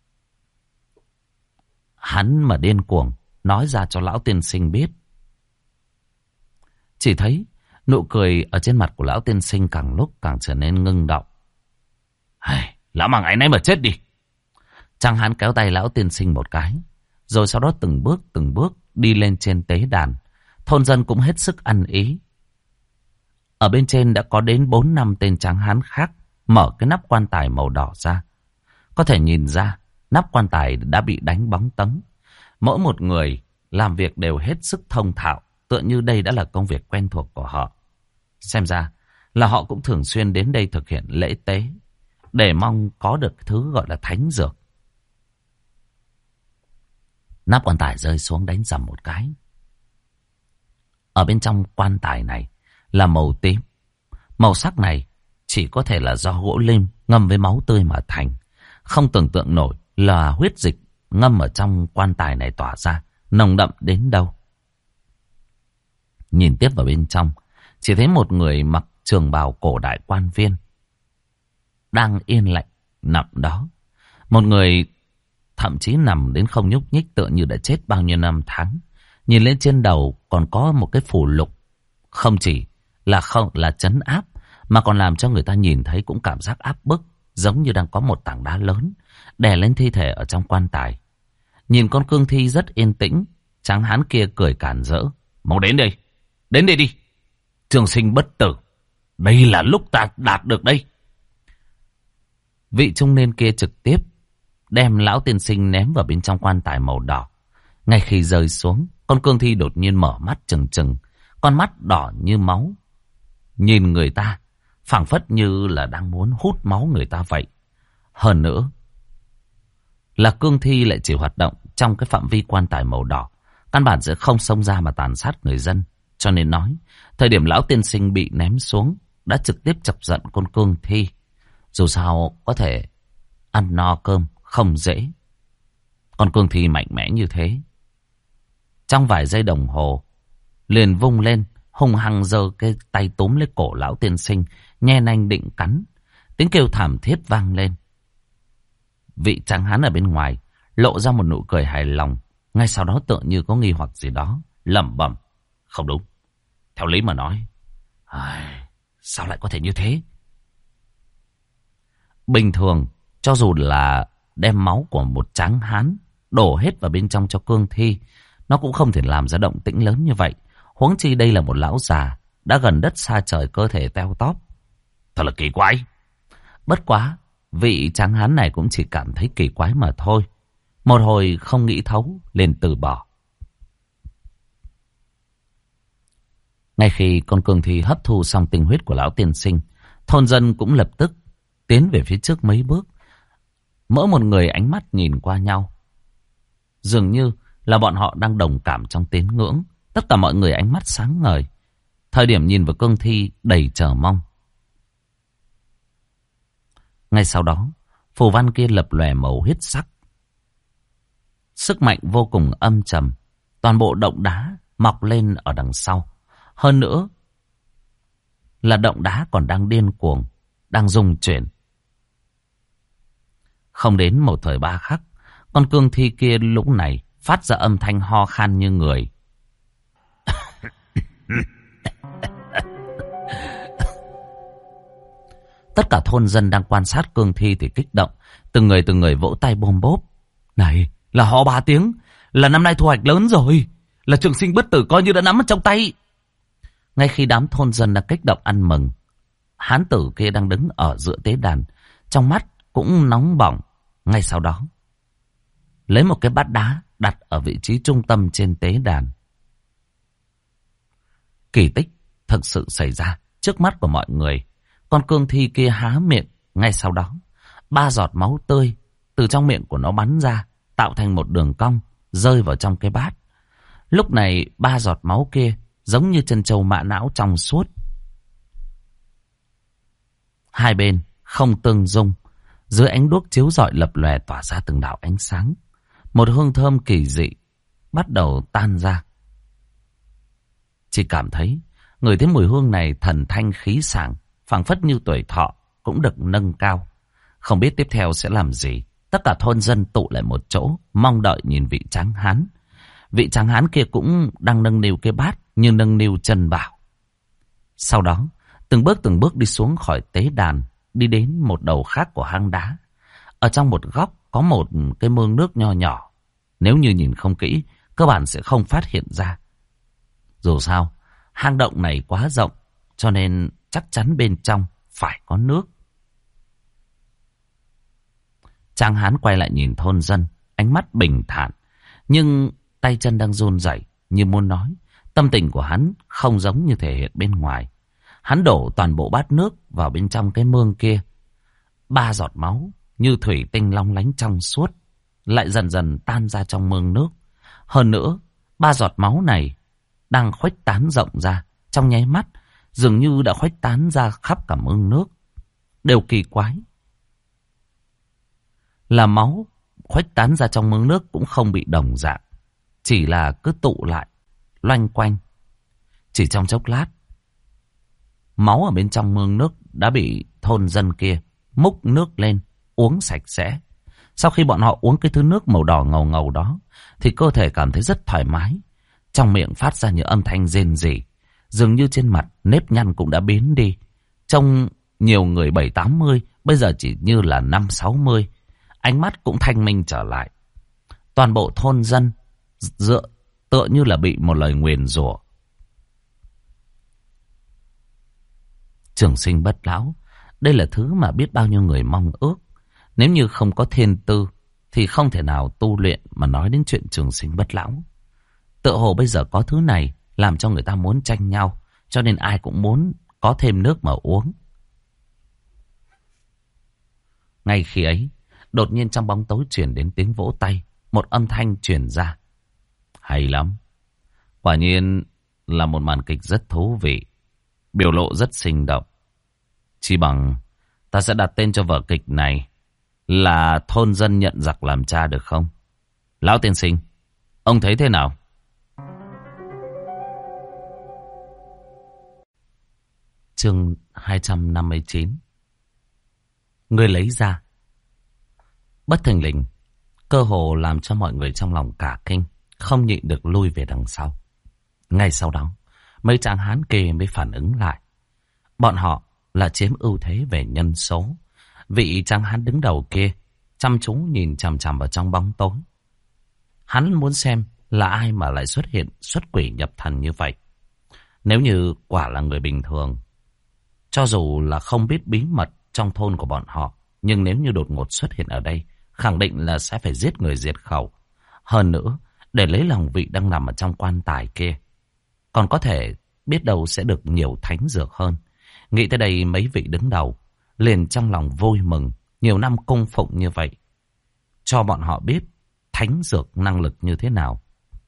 hắn mà điên cuồng nói ra cho lão tiên sinh biết. Chỉ thấy nụ cười ở trên mặt của lão tiên sinh càng lúc càng trở nên ngưng động. Lão mà ngày nay mà chết đi. Tráng hán kéo tay lão tiên sinh một cái, rồi sau đó từng bước đi lên trên tế đàn. Thôn dân cũng hết sức ăn ý. Ở bên trên đã có đến 4-5 tên tráng hán khác mở cái nắp quan tài màu đỏ ra. Có thể nhìn ra nắp quan tài đã bị đánh bóng tấm. Mỗi một người làm việc đều hết sức thông thạo, tựa như đây đã là công việc quen thuộc của họ. Xem ra là họ cũng thường xuyên đến đây thực hiện lễ tế, để mong có được thứ gọi là thánh dược. Nắp quan tài rơi xuống đánh rầm một cái. Ở bên trong quan tài này là màu tím. Màu sắc này chỉ có thể là do gỗ lim ngâm với máu tươi mà thành. Không tưởng tượng nổi là huyết dịch ngâm ở trong quan tài này tỏa ra nồng đậm đến đâu. Nhìn tiếp vào bên trong, chỉ thấy một người mặc trường bào cổ đại quan viên đang yên lặng nằm đó. Một người thậm chí nằm đến không nhúc nhích, tựa như đã chết bao nhiêu năm tháng. Nhìn lên trên đầu còn có một cái phù lục, không chỉ là trấn áp, mà còn làm cho người ta nhìn thấy cũng cảm giác áp bức, giống như đang có một tảng đá lớn đè lên thi thể ở trong quan tài. Nhìn con cương thi rất yên tĩnh, tráng hán kia cười cản rỡ. Mau đến đây đi. Trường sinh bất tử, đây là lúc ta đạt được đây. Vị trung niên kia trực tiếp đem lão tiên sinh ném vào bên trong quan tài màu đỏ. Ngay khi rơi xuống, con cương thi đột nhiên mở mắt trừng trừng, con mắt đỏ như máu, nhìn người ta phảng phất như là đang muốn hút máu người ta vậy. Hơn nữa là cương thi lại chỉ hoạt động trong cái phạm vi quan tài màu đỏ, căn bản sẽ không xông ra mà tàn sát người dân. Cho nên nói, thời điểm lão tiên sinh bị ném xuống đã trực tiếp chọc giận con cương thi. Dù sao có thể ăn no cơm không dễ. Con cương thi mạnh mẽ như thế, trong vài giây đồng hồ liền vung lên, hung hăng giơ cái tay túm lấy cổ lão tiên sinh, nhe nanh định cắn. Tiếng kêu thảm thiết vang lên. Vị tráng hán ở bên ngoài lộ ra một nụ cười hài lòng, ngay sau đó tựa như có nghi hoặc gì đó, lẩm bẩm. Không đúng, theo lý mà nói, sao lại có thể như thế? Bình thường, cho dù là đem máu của một tráng hán đổ hết vào bên trong cho cương thi, nó cũng không thể làm ra động tĩnh lớn như vậy. Huống chi đây là một lão già đã gần đất xa trời, cơ thể teo tóp. Thật là kỳ quái. Bất quá, vị tráng hán này cũng chỉ cảm thấy kỳ quái mà thôi. Một hồi không nghĩ thấu, liền từ bỏ. Ngay khi con cương thi hấp thu xong tinh huyết của lão tiên sinh, thôn dân cũng lập tức tiến về phía trước mấy bước. Mỗi một người ánh mắt nhìn qua nhau, dường như là bọn họ đang đồng cảm trong tín ngưỡng. Tất cả mọi người ánh mắt sáng ngời, thời điểm nhìn vào cương thi đầy chờ mong. Ngay sau đó, phù văn kia lập lòe màu huyết sắc. Sức mạnh vô cùng âm trầm, toàn bộ động đá mọc lên ở đằng sau. Hơn nữa là động đá còn đang điên cuồng, đang rung chuyển. Không đến một thời ba khắc, con cương thi kia lúc này phát ra âm thanh ho khan như người. Tất cả thôn dân đang quan sát cương thi thì kích động, từng người vỗ tay bôm bốp. Này, là ho 3 tiếng, là năm nay thu hoạch lớn rồi, là trường sinh bất tử coi như đã nắm ở trong tay. Ngay khi đám thôn dân đang kích động ăn mừng, hán tử kia đang đứng ở giữa tế đàn, trong mắt cũng nóng bỏng. Ngay sau đó, lấy một cái bát đá đặt ở vị trí trung tâm trên tế đàn. Kỳ tích thực sự xảy ra trước mắt của mọi người. Con cương thi kia há miệng, ngay sau đó 3 giọt máu tươi từ trong miệng của nó bắn ra, tạo thành một đường cong rơi vào trong cái bát. Lúc này 3 giọt máu kia giống như chân trâu mã não trong suốt. Hai bên không tương dung, dưới ánh đuốc chiếu rọi lập lòe tỏa ra từng đạo ánh sáng. Một hương thơm kỳ dị bắt đầu tan ra. Chỉ cảm thấy người thấy mùi hương này thần thanh khí sảng, phảng phất như tuổi thọ cũng được nâng cao. Không biết tiếp theo sẽ làm gì. Tất cả thôn dân tụ lại một chỗ, mong đợi nhìn vị tráng hán. Vị tráng hán kia cũng đang nâng niu cái bát như nâng niu chân bảo. Sau đó từng bước đi xuống khỏi tế đàn, đi đến một đầu khác của hang đá. Ở trong một góc có một cái mương nước nho nhỏ. Nếu như nhìn không kỹ, cơ bản sẽ không phát hiện ra. Dù sao, hang động này quá rộng, cho nên chắc chắn bên trong phải có nước. Tráng hán quay lại nhìn thôn dân, ánh mắt bình thản, nhưng tay chân đang run rẩy như muốn nói. Tâm tình của hắn không giống như thể hiện bên ngoài. Hắn đổ toàn bộ bát nước vào bên trong cái mương kia. 3 giọt máu như thủy tinh long lánh trong suốt lại dần dần tan ra trong mương nước. Hơn nữa, 3 giọt máu này đang khuếch tán rộng ra, trong nháy mắt dường như đã khuếch tán ra khắp cả mương nước. Điều kỳ quái là máu khuếch tán ra trong mương nước cũng không bị đồng dạng, chỉ là cứ tụ lại loanh quanh. Chỉ trong chốc lát, máu ở bên trong mương nước đã bị thôn dân kia múc nước lên uống sạch sẽ. Sau khi bọn họ uống cái thứ nước màu đỏ ngầu ngầu đó thì cơ thể cảm thấy rất thoải mái, trong miệng phát ra những âm thanh rên rỉ. Dường như trên mặt nếp nhăn cũng đã biến đi. Trông nhiều người 70-80, bây giờ chỉ như là 5-60. Ánh mắt cũng thanh minh trở lại. Toàn bộ thôn dân tựa như là bị một lời nguyền rủa. Trường sinh bất lão, đây là thứ mà biết bao nhiêu người mong ước. Nếu như không có thiên tư thì không thể nào tu luyện mà nói đến chuyện trường sinh bất lão. Tựa hồ bây giờ có thứ này làm cho người ta muốn tranh nhau, cho nên ai cũng muốn có thêm nước mà uống. Ngay khi ấy, đột nhiên trong bóng tối truyền đến tiếng vỗ tay, một âm thanh truyền ra. Hay lắm, quả nhiên là một màn kịch rất thú vị, biểu lộ rất sinh động. Chỉ bằng ta sẽ đặt tên cho vở kịch này là Thôn Dân Nhận Giặc Làm Cha được không? Lão tiên sinh, ông thấy thế nào? Chương 259. Người lấy ra. Bất thình lình, cơ hồ làm cho mọi người trong lòng cả kinh, không nhịn được lui về đằng sau. Ngay sau đó, mấy tráng hán kia mới phản ứng lại. Bọn họ là chiếm ưu thế về nhân số. Vị tráng hán đứng đầu kia chăm chú nhìn chằm chằm vào trong bóng tối. Hắn muốn xem là ai mà lại xuất hiện xuất quỷ nhập thần như vậy. Nếu như quả là người bình thường, cho dù là không biết bí mật trong thôn của bọn họ, nhưng nếu như đột ngột xuất hiện ở đây, khẳng định là sẽ phải giết người diệt khẩu. Hơn nữa, để lấy lòng vị đang nằm ở trong quan tài kia, còn có thể biết đâu sẽ được nhiều thánh dược hơn. Nghĩ tới đây, mấy vị đứng đầu liền trong lòng vui mừng. Nhiều năm cung phụng như vậy, cho bọn họ biết thánh dược năng lực như thế nào.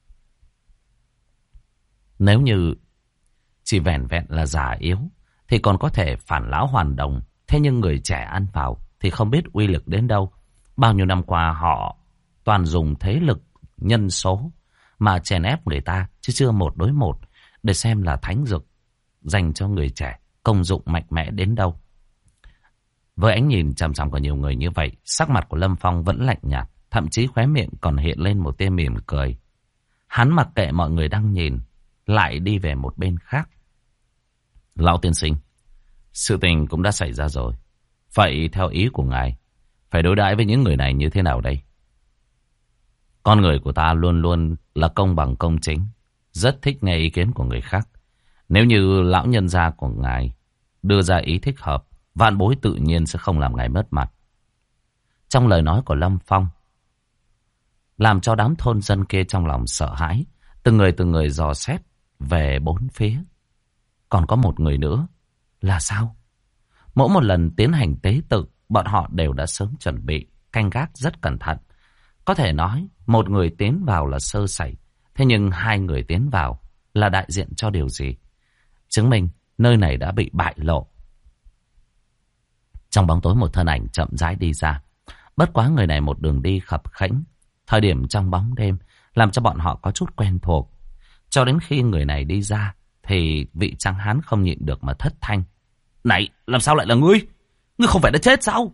Nếu như chỉ vẻn vẹn là già yếu thì còn có thể phản lão hoàn đồng. Thế nhưng người trẻ ăn vào thì không biết uy lực đến đâu. Bao nhiêu năm qua họ toàn dùng thế lực nhân số mà chèn ép người ta, chứ chưa một đối một, để xem là thánh dược dành cho người trẻ công dụng mạnh mẽ đến đâu. Với ánh nhìn chằm chằm của nhiều người như vậy, sắc mặt của Lâm Phong vẫn lạnh nhạt, thậm chí khóe miệng còn hiện lên một tia mỉm cười. Hắn mặc kệ mọi người đang nhìn, lại đi về một bên khác. Lão tiên sinh, sự tình cũng đã xảy ra rồi. Vậy theo ý của ngài, phải đối đãi với những người này như thế nào đây? Con người của ta luôn luôn là công bằng công chính, rất thích nghe ý kiến của người khác. Nếu như lão nhân gia của ngài đưa ra ý thích hợp, vạn bối tự nhiên sẽ không làm ngài mất mặt. Trong lời nói của Lâm Phong làm cho đám thôn dân kia trong lòng sợ hãi, từng người dò xét về bốn phía. Còn có một người nữa là sao? Mỗi một lần tiến hành tế tự, bọn họ đều đã sớm chuẩn bị, canh gác rất cẩn thận. Có thể nói một người tiến vào là sơ sẩy, thế nhưng hai người tiến vào là đại diện cho điều gì? Chứng minh nơi này đã bị bại lộ. Trong bóng tối một thân ảnh chậm rãi đi ra. Bất quá người này một đường đi khập khẽnh, thời điểm trong bóng đêm làm cho bọn họ có chút quen thuộc. Cho đến khi người này đi ra thì vị tráng hán không nhịn được mà thất thanh. Này, làm sao lại là ngươi? Ngươi không phải đã chết sao?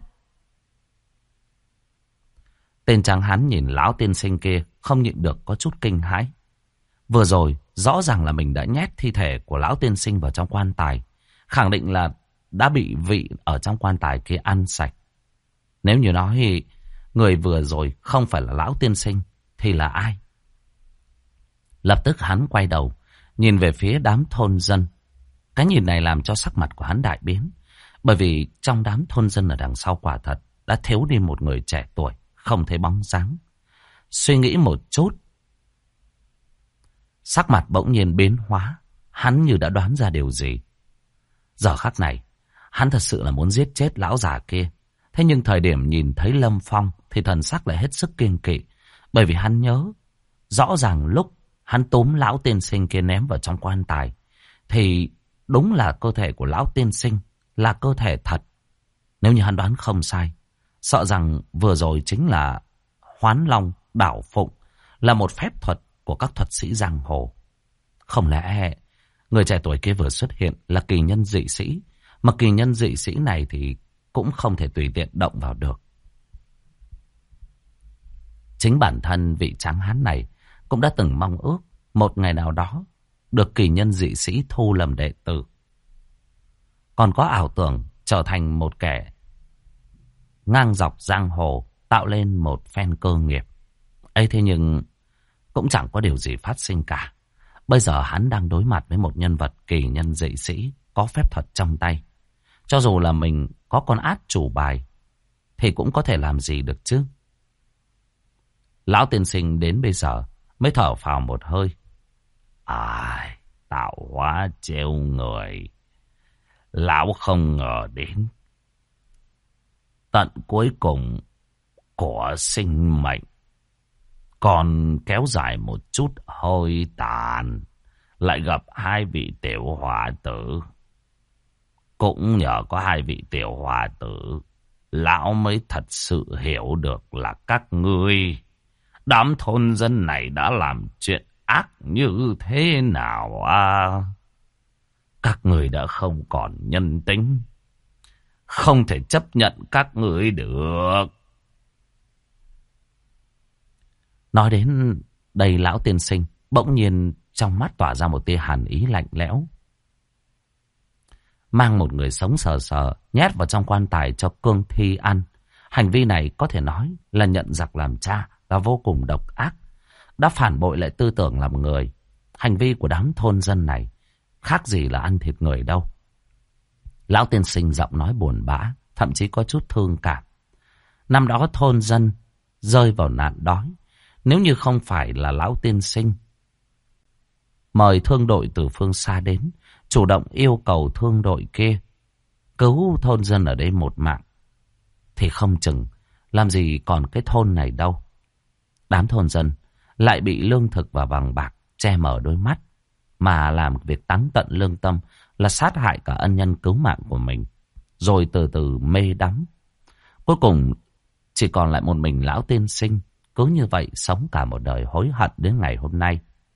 Tên tráng hán nhìn lão tiên sinh kia không nhịn được có chút kinh hãi. Vừa rồi rõ ràng là mình đã nhét thi thể của lão tiên sinh vào trong quan tài, khẳng định là đã bị vị ở trong quan tài kia ăn sạch. Nếu như nói người vừa rồi không phải là lão tiên sinh thì là ai? Lập tức hắn quay đầu, nhìn về phía đám thôn dân. Cái nhìn này làm cho sắc mặt của hắn đại biến. Bởi vì trong đám thôn dân ở đằng sau quả thật đã thiếu đi một người trẻ tuổi, không thấy bóng dáng. Suy nghĩ một chút, sắc mặt bỗng nhiên biến hóa. Hắn như đã đoán ra điều gì. Giờ khắc này, hắn thật sự là muốn giết chết lão già kia. Thế nhưng thời điểm nhìn thấy Lâm Phong thì thần sắc lại hết sức kiêng kỵ. Bởi vì hắn nhớ, rõ ràng lúc hắn túm lão tiên sinh kia ném vào trong quan tài, thì đúng là cơ thể của lão tiên sinh là cơ thể thật. Nếu như hắn đoán không sai, sợ rằng vừa rồi chính là Hoán Long Đảo Phụng, là một phép thuật của các thuật sĩ giang hồ. Không lẽ người trẻ tuổi kia vừa xuất hiện là kỳ nhân dị sĩ, mà kỳ nhân dị sĩ này thì cũng không thể tùy tiện động vào được. Chính bản thân vị tráng hán này cũng đã từng mong ước một ngày nào đó được kỳ nhân dị sĩ thu làm đệ tử. Còn có ảo tưởng trở thành một kẻ ngang dọc giang hồ, tạo lên một phen cơ nghiệp. Ấy thế nhưng cũng chẳng có điều gì phát sinh cả. Bây giờ hắn đang đối mặt với một nhân vật kỳ nhân dị sĩ có phép thuật trong tay. Cho dù là mình có con át chủ bài thì cũng có thể làm gì được chứ. Lão tiên sinh đến bây giờ mới thở phào một hơi. Ai, tạo hóa trêu người. Lão không ngờ đến tận cuối cùng của sinh mệnh còn kéo dài một chút hơi tàn, lại gặp hai vị tiểu hòa tử. Cũng nhờ có hai vị tiểu hòa tử, lão mới thật sự hiểu được là các ngươi, đám thôn dân này đã làm chuyện ác như thế nào à? Các người đã không còn nhân tính, không thể chấp nhận các người được. Nói đến đây, lão tiên sinh bỗng nhiên trong mắt tỏa ra một tia hàn ý lạnh lẽo. Mang một người sống sờ sờ nhét vào trong quan tài cho cương thi ăn. Hành vi này có thể nói là nhận giặc làm cha, là vô cùng độc ác, đã phản bội lại tư tưởng làm người. Hành vi của đám thôn dân này khác gì là ăn thịt người đâu. Lão tiên sinh giọng nói buồn bã, thậm chí có chút thương cảm. Năm đó thôn dân rơi vào nạn đói, nếu như không phải là lão tiên sinh mời thương đội từ phương xa đến, chủ động yêu cầu thương đội kia cứu thôn dân ở đây một mạng, thì không chừng làm gì còn cái thôn này đâu. Đám thôn dân lại bị lương thực và vàng bạc che mở đôi mắt, mà làm việc táng tận lương tâm là sát hại cả ân nhân cứu mạng của mình, rồi từ từ mê đắm. Cuối cùng chỉ còn lại một mình lão tiên sinh, cứ như vậy sống cả một đời hối hận đến ngày hôm nay.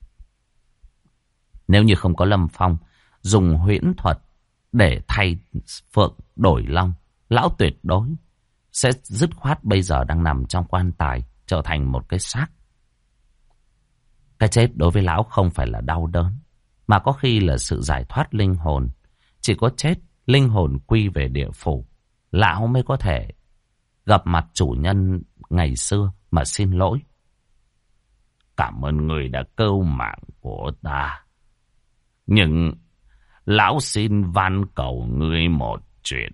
Nếu như không có Lâm Phong dùng huyễn thuật để thay phượng đổi long, lão tuyệt đối sẽ dứt khoát bây giờ đang nằm trong quan tài, trở thành một cái xác. Cái chết đối với lão không phải là đau đớn, mà có khi là sự giải thoát linh hồn. Chỉ có chết, linh hồn quy về địa phủ, lão mới có thể gặp mặt chủ nhân ngày xưa mà xin lỗi. Cảm ơn người đã cứu mạng của ta, nhưng lão xin van cầu ngươi một chuyện.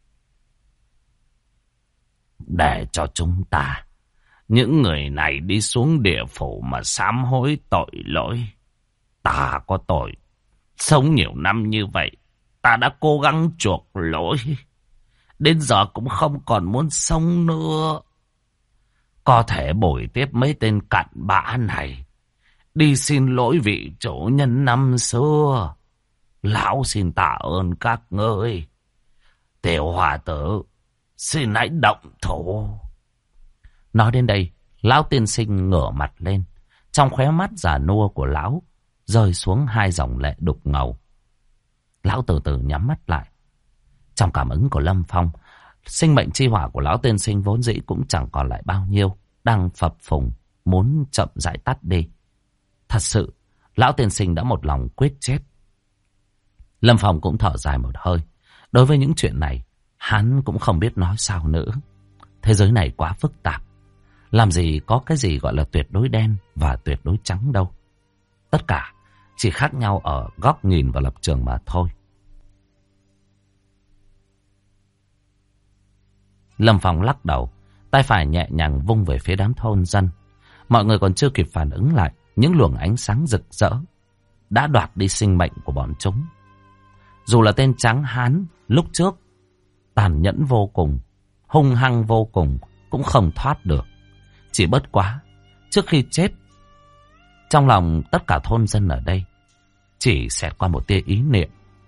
Để cho chúng ta, những người này đi xuống địa phủ mà sám hối tội lỗi. Ta có tội, sống nhiều năm như vậy, ta đã cố gắng chuộc lỗi, đến giờ cũng không còn muốn sống nữa. Có thể bồi tiếp mấy tên cặn bã này, đi xin lỗi vị chủ nhân năm xưa. Lão xin tạ ơn các ngươi. Tiểu hòa tử, xin hãy động thủ. Nói đến đây, lão tiên sinh ngửa mặt lên. Trong khóe mắt già nua của lão rơi xuống hai dòng lệ đục ngầu. Lão từ từ nhắm mắt lại. Trong cảm ứng của Lâm Phong, sinh mệnh chi hỏa của lão tiên sinh vốn dĩ cũng chẳng còn lại bao nhiêu, đang phập phùng muốn chậm rãi tắt đi. Thật sự, lão tiên sinh đã một lòng quyết chết. Lâm Phong cũng thở dài một hơi. Đối với những chuyện này, hắn cũng không biết nói sao nữa. Thế giới này quá phức tạp. Làm gì có cái gì gọi là tuyệt đối đen và tuyệt đối trắng đâu. Tất cả chỉ khác nhau ở góc nhìn và lập trường mà thôi. Lâm Phong lắc đầu, tay phải nhẹ nhàng vung về phía đám thôn dân. Mọi người còn chưa kịp phản ứng lại, những luồng ánh sáng rực rỡ đã đoạt đi sinh mệnh của bọn chúng. Dù là tên trắng hán lúc trước tàn nhẫn vô cùng, hung hăng vô cùng, cũng không thoát được. Chỉ bất quá, trước khi chết, trong lòng tất cả thôn dân ở đây chỉ xẹt qua một tia ý niệm.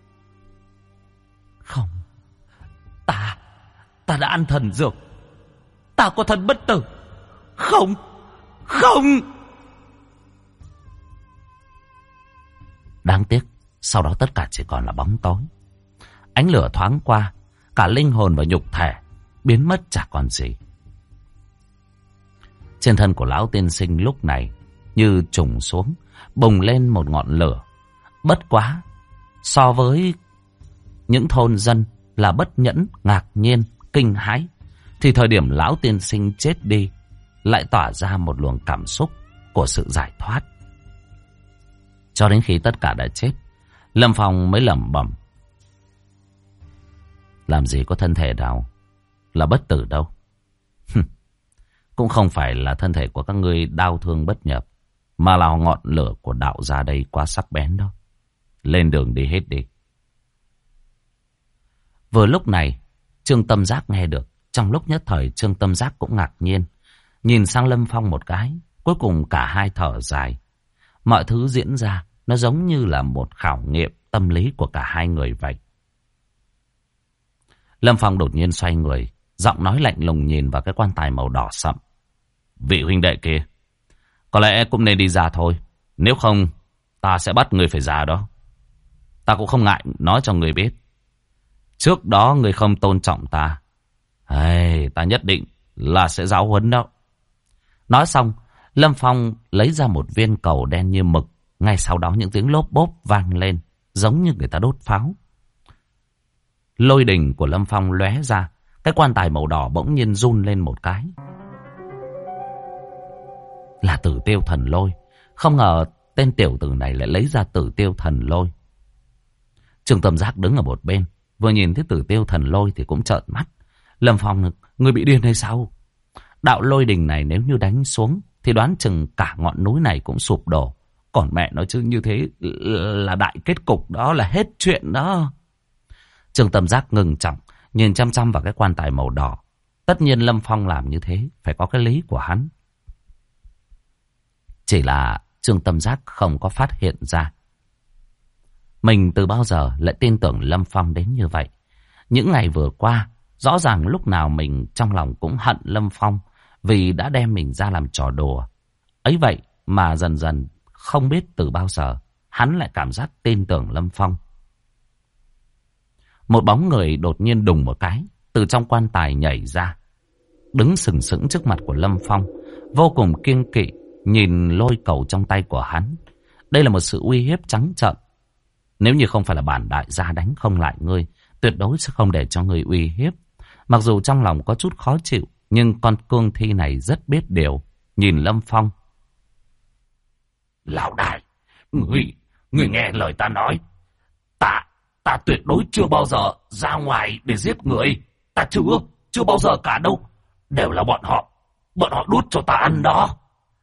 Không, ta đã ăn thần dược. Ta có thần bất tử. Không. Đáng tiếc, sau đó tất cả chỉ còn là bóng tối. Ánh lửa thoáng qua, cả linh hồn và nhục thể biến mất chả còn gì. Trên thân của lão tiên sinh lúc này như trùng xuống, bùng lên một ngọn lửa. Bất quá, so với những thôn dân là bất nhẫn, ngạc nhiên, kinh hãi, thì thời điểm lão tiên sinh chết đi lại tỏa ra một luồng cảm xúc của sự giải thoát. Cho đến khi tất cả đã chết, Lâm Phong mới lẩm bẩm: làm gì có thân thể nào là bất tử đâu. Cũng không phải là thân thể của các ngươi đau thương bất nhập, mà là ngọn lửa của đạo gia đây quá sắc bén đâu. Lên đường đi hết đi. Vừa lúc này, Trương Tâm Giác nghe được. Trong lúc nhất thời, Trương Tâm Giác cũng ngạc nhiên, nhìn sang Lâm Phong một cái. Cuối cùng cả hai thở dài. Mọi thứ diễn ra nó giống như là một khảo nghiệm tâm lý của cả hai người vậy. Lâm Phong đột nhiên xoay người, giọng nói lạnh lùng nhìn vào cái quan tài màu đỏ sậm. Vị huynh đệ kia, có lẽ cũng nên đi ra thôi. Nếu không, ta sẽ bắt người phải ra đó. Ta cũng không ngại nói cho người biết. Trước đó người không tôn trọng ta, ta nhất định là sẽ giáo huấn đó. Nói xong, Lâm Phong lấy ra một viên cầu đen như mực. Ngay sau đó những tiếng lốp bốp vang lên, giống như người ta đốt pháo. Lôi đình của Lâm Phong lóe ra, cái quan tài màu đỏ bỗng nhiên run lên một cái. Là Tử Tiêu Thần Lôi. Không ngờ tên tiểu tử này lại lấy ra Tử Tiêu Thần Lôi. Trương Tâm Giác đứng ở một bên, vừa nhìn thấy Tử Tiêu Thần Lôi thì cũng trợn mắt. Lâm Phong, người bị điên hay sao? Đạo lôi đình này nếu như đánh xuống thì đoán chừng cả ngọn núi này cũng sụp đổ. Còn mẹ nói chứ như thế là đại kết cục đó, là hết chuyện đó. Trương Tâm Giác ngừng trọng, nhìn chăm chăm vào cái quan tài màu đỏ. Tất nhiên Lâm Phong làm như thế phải có cái lý của hắn. Chỉ là Trương Tâm Giác không có phát hiện ra. Mình từ bao giờ lại tin tưởng Lâm Phong đến như vậy? Những ngày vừa qua, rõ ràng lúc nào mình trong lòng cũng hận Lâm Phong vì đã đem mình ra làm trò đùa. Ấy vậy mà dần dần không biết từ bao giờ hắn lại cảm giác tin tưởng Lâm Phong. Một bóng người đột nhiên đùng một cái từ trong quan tài nhảy ra, đứng sừng sững trước mặt của Lâm Phong, vô cùng kiêng kỵ nhìn lôi cầu trong tay của hắn. Đây là một sự uy hiếp trắng trợn. Nếu như không phải là bản đại gia đánh không lại ngươi, tuyệt đối sẽ không để cho ngươi uy hiếp. Mặc dù trong lòng có chút khó chịu, nhưng con cương thi này rất biết điều, nhìn Lâm Phong. Lão đại, ngươi nghe lời ta nói. Ta tuyệt đối chưa bao giờ ra ngoài để giết người. Ta chưa bao giờ cả đâu. Đều là bọn họ đút cho ta ăn đó.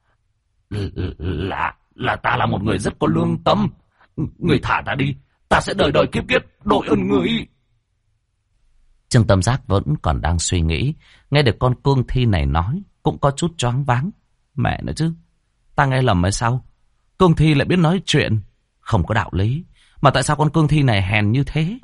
Là ta là một người rất có lương tâm. Người thả ta đi, ta sẽ đời đời kiếp kiếp đội ơn người. Trương Tâm Giác vẫn còn đang suy nghĩ, nghe được con cương thi này nói cũng có chút choáng váng. Mẹ nữa chứ, ta nghe lầm hay sao? Cương thi lại biết nói chuyện, không có đạo lý. Mà tại sao con cương thi này hèn như thế?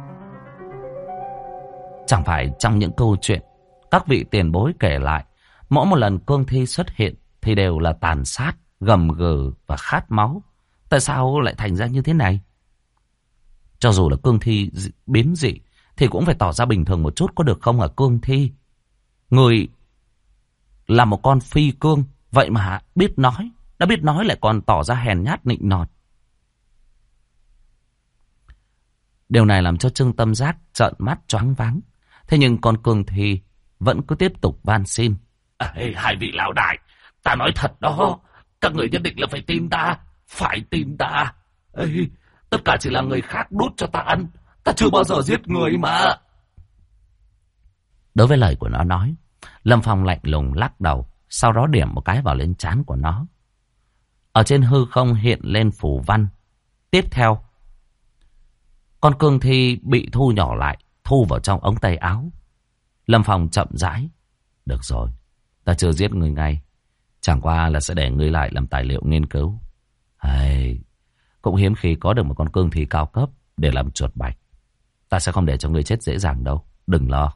Chẳng phải trong những câu chuyện các vị tiền bối kể lại, mỗi một lần cương thi xuất hiện thì đều là tàn sát, gầm gừ và khát máu. Tại sao lại thành ra như thế này? Cho dù là cương thi biến dị thì cũng phải tỏ ra bình thường một chút có được không hả cương thi? Người là một con phi cương, vậy mà biết nói, đã biết nói lại còn tỏ ra hèn nhát nịnh nọt. Điều này làm cho Trương Tâm Giác trợn mắt choáng váng. Thế nhưng con cương thi vẫn cứ tiếp tục van xin. Ê, hai vị lão đại, ta nói thật đó, các người nhất định là phải tin ta, phải tin ta. Ê, tất cả chỉ là người khác đút cho ta ăn, ta chưa bao giờ giết người mà. Đối với lời của nó nói, Lâm Phong lạnh lùng lắc đầu, sau đó điểm một cái vào lên trán của nó. Ở trên hư không hiện lên phù văn. Tiếp theo, con cương thi bị thu nhỏ lại, thu vào trong ống tay áo. Lâm Phong chậm rãi. Được rồi, ta chưa giết người ngay. Chẳng qua là sẽ để ngươi lại làm tài liệu nghiên cứu. Cũng hiếm khi có được một con cương thi cao cấp để làm chuột bạch. Ta sẽ không để cho ngươi chết dễ dàng đâu, đừng lo.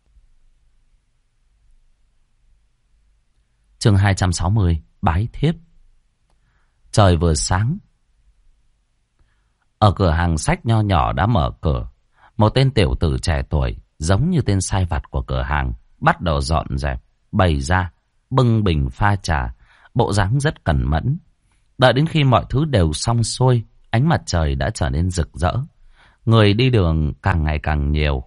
Chương 260, bái thiếp. Trời vừa sáng. Ở cửa hàng sách nho nhỏ đã mở cửa. Một tên tiểu tử trẻ tuổi, giống như tên sai vặt của cửa hàng, bắt đầu dọn dẹp, bày ra, bưng bình pha trà, bộ dáng rất cẩn mẫn. Đợi đến khi mọi thứ đều xong xuôi, ánh mặt trời đã trở nên rực rỡ. Người đi đường càng ngày càng nhiều.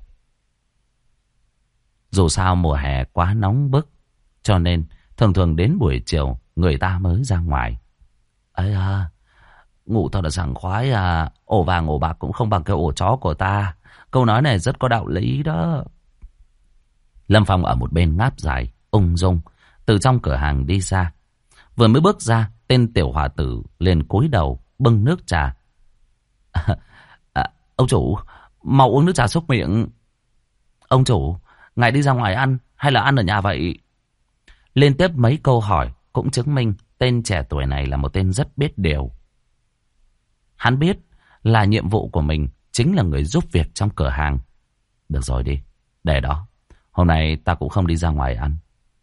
Dù sao mùa hè quá nóng bức, cho nên thường thường đến buổi chiều người ta mới ra ngoài. Ấy à, ngủ thật là sảng khoái à, ổ vàng ổ bạc cũng không bằng cái ổ chó của ta. Câu nói này rất có đạo lý đó. Lâm Phong ở một bên ngáp dài, ung dung, từ trong cửa hàng đi ra. Vừa mới bước ra, tên tiểu hòa tử liền cúi đầu, bưng nước trà. Ông chủ, mau uống nước trà xúc miệng. Ông chủ, ngài đi ra ngoài ăn hay là ăn ở nhà vậy? Liên tiếp mấy câu hỏi cũng chứng minh tên trẻ tuổi này là một tên rất biết điều. Hắn biết là nhiệm vụ của mình chính là người giúp việc trong cửa hàng. Được rồi đi, để đó. Hôm nay ta cũng không đi ra ngoài ăn.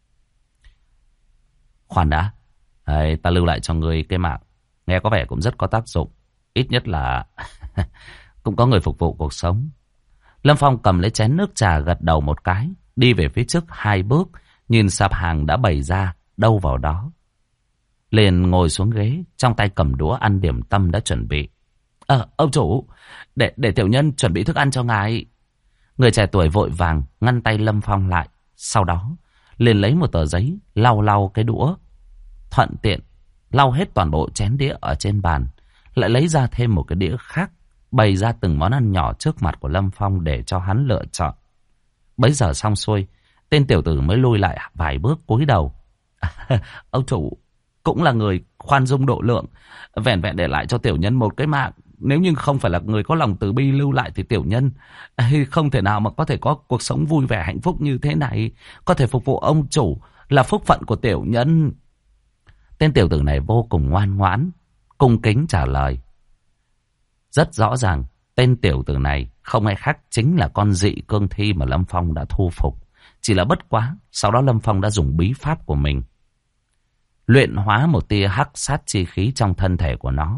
Khoan đã, ta lưu lại cho ngươi cái mạng. Nghe có vẻ cũng rất có tác dụng. Ít nhất là cũng có người phục vụ cuộc sống. Lâm Phong cầm lấy chén nước trà gật đầu một cái, đi về phía trước 2 bước, nhìn sạp hàng đã bày ra, đâu vào đó. Liền ngồi xuống ghế, trong tay cầm đũa ăn điểm tâm đã chuẩn bị. Ông chủ, để tiểu nhân chuẩn bị thức ăn cho ngài. Người trẻ tuổi vội vàng ngăn tay Lâm Phong lại, sau đó liền lấy một tờ giấy lau lau cái đũa, thuận tiện lau hết toàn bộ chén đĩa ở trên bàn, lại lấy ra thêm một cái đĩa khác, bày ra từng món ăn nhỏ trước mặt của Lâm Phong để cho hắn lựa chọn. Bấy giờ xong xuôi, tên tiểu tử mới lui lại vài bước cúi đầu. Ông chủ cũng là người khoan dung độ lượng, vẻn vẹn để lại cho tiểu nhân một cái mạng. Nếu như không phải là người có lòng từ bi lưu lại thì tiểu nhân không thể nào mà có thể có cuộc sống vui vẻ hạnh phúc như thế này. Có thể phục vụ ông chủ là phúc phận của tiểu nhân. Tên tiểu tử này vô cùng ngoan ngoãn, cung kính trả lời. Rất rõ ràng, tên tiểu tử này không ai khác chính là con dị cương thi mà Lâm Phong đã thu phục. Chỉ là bất quá, sau đó Lâm Phong đã dùng bí pháp của mình luyện hóa một tia hắc sát chi khí trong thân thể của nó.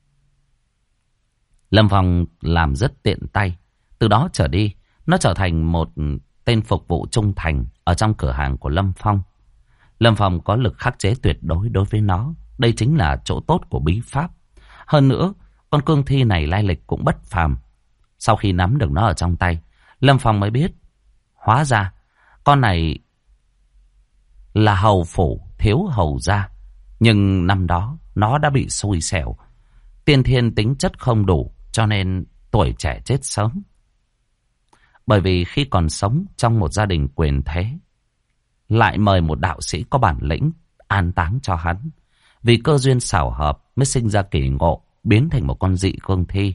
Lâm Phong làm rất tiện tay. Từ đó trở đi, nó trở thành một tên phục vụ trung thành ở trong cửa hàng của Lâm Phong. Lâm Phong có lực khắc chế tuyệt đối đối với nó. Đây chính là chỗ tốt của bí pháp. Hơn nữa, con cương thi này lai lịch cũng bất phàm. Sau khi nắm được nó ở trong tay, Lâm Phong mới biết, hóa ra con này là hầu phủ thiếu hầu gia. Nhưng năm đó nó đã bị xui xẻo, tiên thiên tính chất không đủ, cho nên tuổi trẻ chết sớm. Bởi vì khi còn sống trong một gia đình quyền thế, lại mời một đạo sĩ có bản lĩnh an táng cho hắn. Vì cơ duyên xảo hợp mới sinh ra kỳ ngộ, biến thành một con dị cương thi.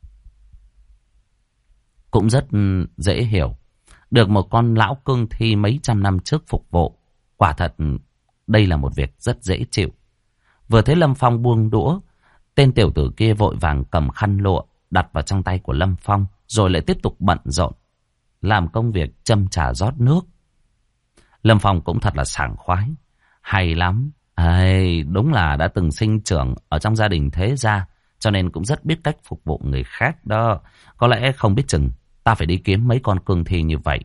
Cũng rất dễ hiểu, được một con lão cương thi mấy trăm năm trước phục vụ, quả thật đây là một việc rất dễ chịu. Vừa thấy Lâm Phong buông đũa, tên tiểu tử kia vội vàng cầm khăn lụa đặt vào trong tay của Lâm Phong, rồi lại tiếp tục bận rộn làm công việc châm trà rót nước. Lâm Phong cũng thật là sảng khoái, hay lắm. Đúng là đã từng sinh trưởng ở trong gia đình thế gia, cho nên cũng rất biết cách phục vụ người khác đó. Có lẽ không biết chừng ta phải đi kiếm mấy con cương thi như vậy.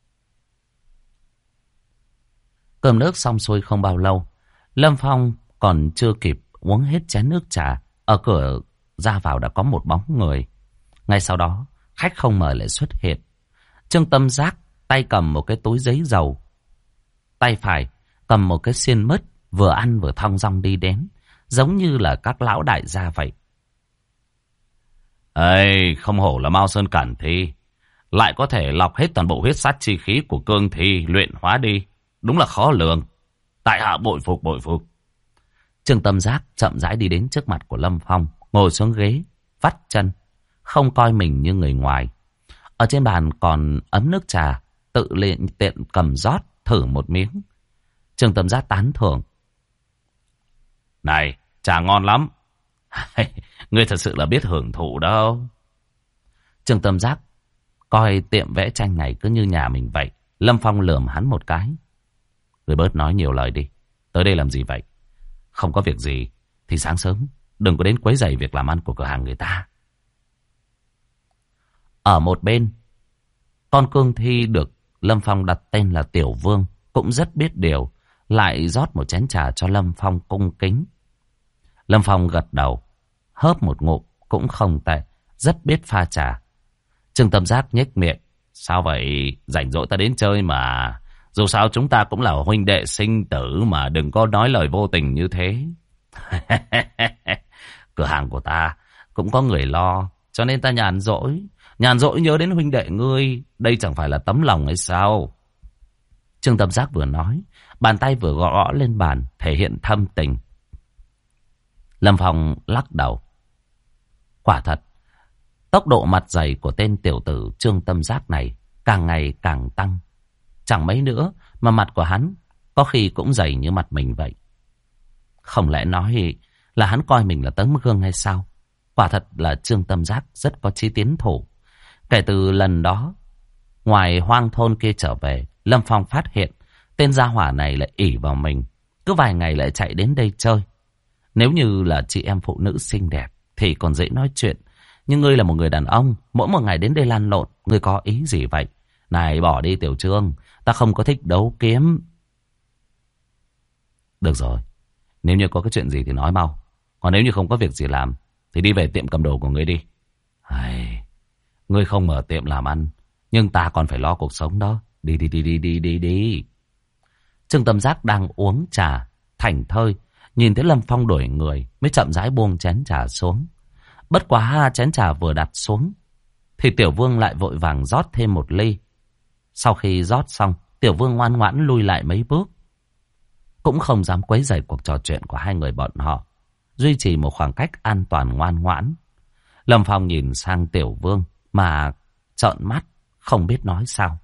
Cơm nước xong xuôi không bao lâu, Lâm Phong còn chưa kịp uống hết chén nước trà, ở cửa ra vào đã có một bóng người. Ngay sau đó, khách không mời lại xuất hiện. Trương Tâm Giác tay cầm một cái túi giấy dầu, tay phải cầm một cái xiên mứt, vừa ăn vừa thong dong đi đến, giống như là các lão đại gia vậy. Ê, không hổ là Mao Sơn Cản Thi, lại có thể lọc hết toàn bộ huyết sát chi khí của cương thi luyện hóa đi. Đúng là khó lường. Tại hạ bội phục, bội phục. Trương Tâm Giác chậm rãi đi đến trước mặt của Lâm Phong, ngồi xuống ghế, vắt chân, không coi mình như người ngoài. Ở trên bàn còn ấm nước trà, tự tiện cầm rót thử một miếng. Trương Tâm Giác tán thưởng. Này, trà ngon lắm. Ngươi thật sự là biết hưởng thụ đâu. Trương Tâm Giác coi tiệm vẽ tranh này cứ như nhà mình vậy. Lâm Phong lườm hắn một cái. Ngươi bớt nói nhiều lời đi. Tới đây làm gì vậy? Không có việc gì thì sáng sớm đừng có đến quấy rầy việc làm ăn của cửa hàng người ta. Ở một bên, con cương thi được Lâm Phong đặt tên là Tiểu Vương cũng rất biết điều, lại rót một chén trà cho Lâm Phong cung kính. Lâm Phong gật đầu, hớp một ngụm cũng không tệ, rất biết pha trà. Trương Tâm Giác nhếch miệng. Sao vậy? Rảnh rỗi ta đến chơi mà. Dù sao chúng ta cũng là huynh đệ sinh tử mà, đừng có nói lời vô tình như thế. Cửa hàng của ta cũng có người lo, cho nên ta nhàn rỗi. Nhàn rỗi nhớ đến huynh đệ ngươi, đây chẳng phải là tấm lòng hay sao? Trương Tâm Giác vừa nói, bàn tay vừa gõ lên bàn, thể hiện thâm tình. Lâm Phong lắc đầu. Quả thật, tốc độ mặt dày của tên tiểu tử Trương Tâm Giác này càng ngày càng tăng. Chẳng mấy nữa mà mặt của hắn có khi cũng dày như mặt mình vậy. Không lẽ nói là hắn coi mình là tấm gương hay sao? Quả thật là Trương Tâm Giác rất có chí tiến thủ. Kể từ lần đó, ngoài hoang thôn kia trở về, Lâm Phong phát hiện tên gia hỏa này lại ỷ vào mình. Cứ vài ngày lại chạy đến đây chơi. Nếu như là chị em phụ nữ xinh đẹp thì còn dễ nói chuyện. Nhưng ngươi là một người đàn ông, mỗi một ngày đến đây lăn lộn, ngươi có ý gì vậy? Này bỏ đi Tiểu Trương, ta không có thích đấu kiếm. Được rồi, nếu như có cái chuyện gì thì nói mau. Còn nếu như không có việc gì làm thì đi về tiệm cầm đồ của ngươi đi. Ngươi không mở tiệm làm ăn, nhưng ta còn phải lo cuộc sống đó. Đi. Trương Tâm Giác đang uống trà, thảnh thơi, nhìn thấy Lâm Phong đổi người, mới chậm rãi buông chén trà xuống. Bất quá chén trà vừa đặt xuống, thì Tiểu Vương lại vội vàng rót thêm một ly. Sau khi rót xong, Tiểu Vương ngoan ngoãn lui lại mấy bước, cũng không dám quấy rầy cuộc trò chuyện của hai người bọn họ, duy trì một khoảng cách an toàn ngoan ngoãn. Lâm Phong nhìn sang Tiểu Vương mà trợn mắt, không biết nói sao.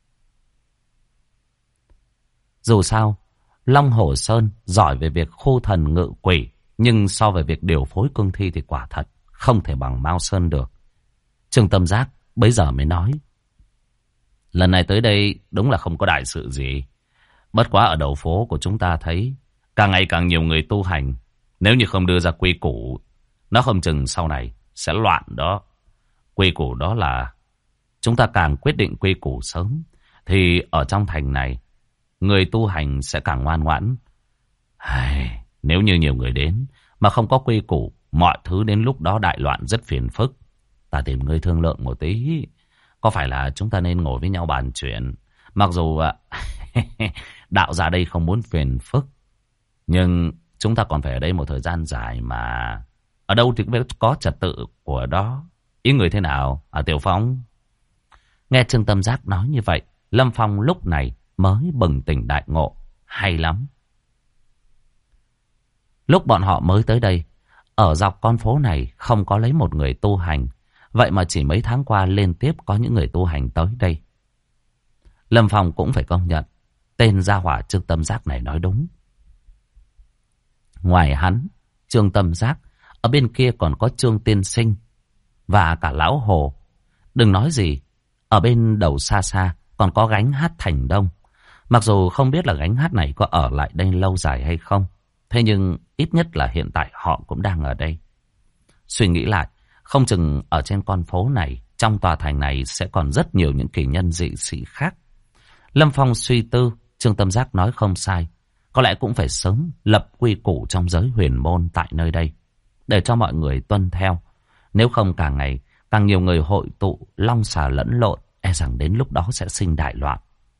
Dù sao, Long Hổ Sơn giỏi về việc khu thần ngự quỷ, nhưng so về việc điều phối cương thi thì quả thật không thể bằng Mao Sơn được. Trương Tâm Giác bấy giờ mới nói. Lần này tới đây đúng là không có đại sự gì. Bất quá ở đầu phố của chúng ta thấy càng ngày càng nhiều người tu hành. Nếu như không đưa ra quy củ, nó không chừng sau này sẽ loạn đó. Quy củ đó là chúng ta càng quyết định quy củ sớm thì ở trong thành này người tu hành sẽ càng ngoan ngoãn. Nếu như nhiều người đến mà không có quy củ, mọi thứ đến lúc đó đại loạn rất phiền phức. Ta tìm người thương lượng một tí. Có phải là chúng ta nên ngồi với nhau bàn chuyện? Mặc dù đạo gia đây không muốn phiền phức, nhưng chúng ta còn phải ở đây một thời gian dài mà. Ở đâu thì cũng có trật tự của đó. Ý người thế nào? Tiểu Phong? Nghe Trương Tâm Giác nói như vậy, Lâm Phong lúc này mới bừng tỉnh đại ngộ. Hay lắm. Lúc bọn họ mới tới đây, ở dọc con phố này không có lấy một người tu hành. Vậy mà chỉ mấy tháng qua liên tiếp có những người tu hành tới đây. Lâm Phong cũng phải công nhận, tên gia hỏa Trương Tâm Giác này nói đúng. Ngoài hắn, Trương Tâm Giác, ở bên kia còn có Trương Tiên Sinh và cả Lão Hồ. Đừng nói gì, ở bên đầu xa xa còn có gánh hát Thành Đông. Mặc dù không biết là gánh hát này có ở lại đây lâu dài hay không, thế nhưng ít nhất là hiện tại họ cũng đang ở đây. Suy nghĩ lại, không chừng ở trên con phố này, trong tòa thành này sẽ còn rất nhiều những kỳ nhân dị sĩ khác. Lâm Phong suy tư, Trương Tâm Giác nói không sai. Có lẽ cũng phải sớm lập quy củ trong giới huyền môn tại nơi đây, để cho mọi người tuân theo. Nếu không càng ngày Càng nhiều người hội tụ, long xà lẫn lộn, e rằng đến lúc đó sẽ sinh đại loạn.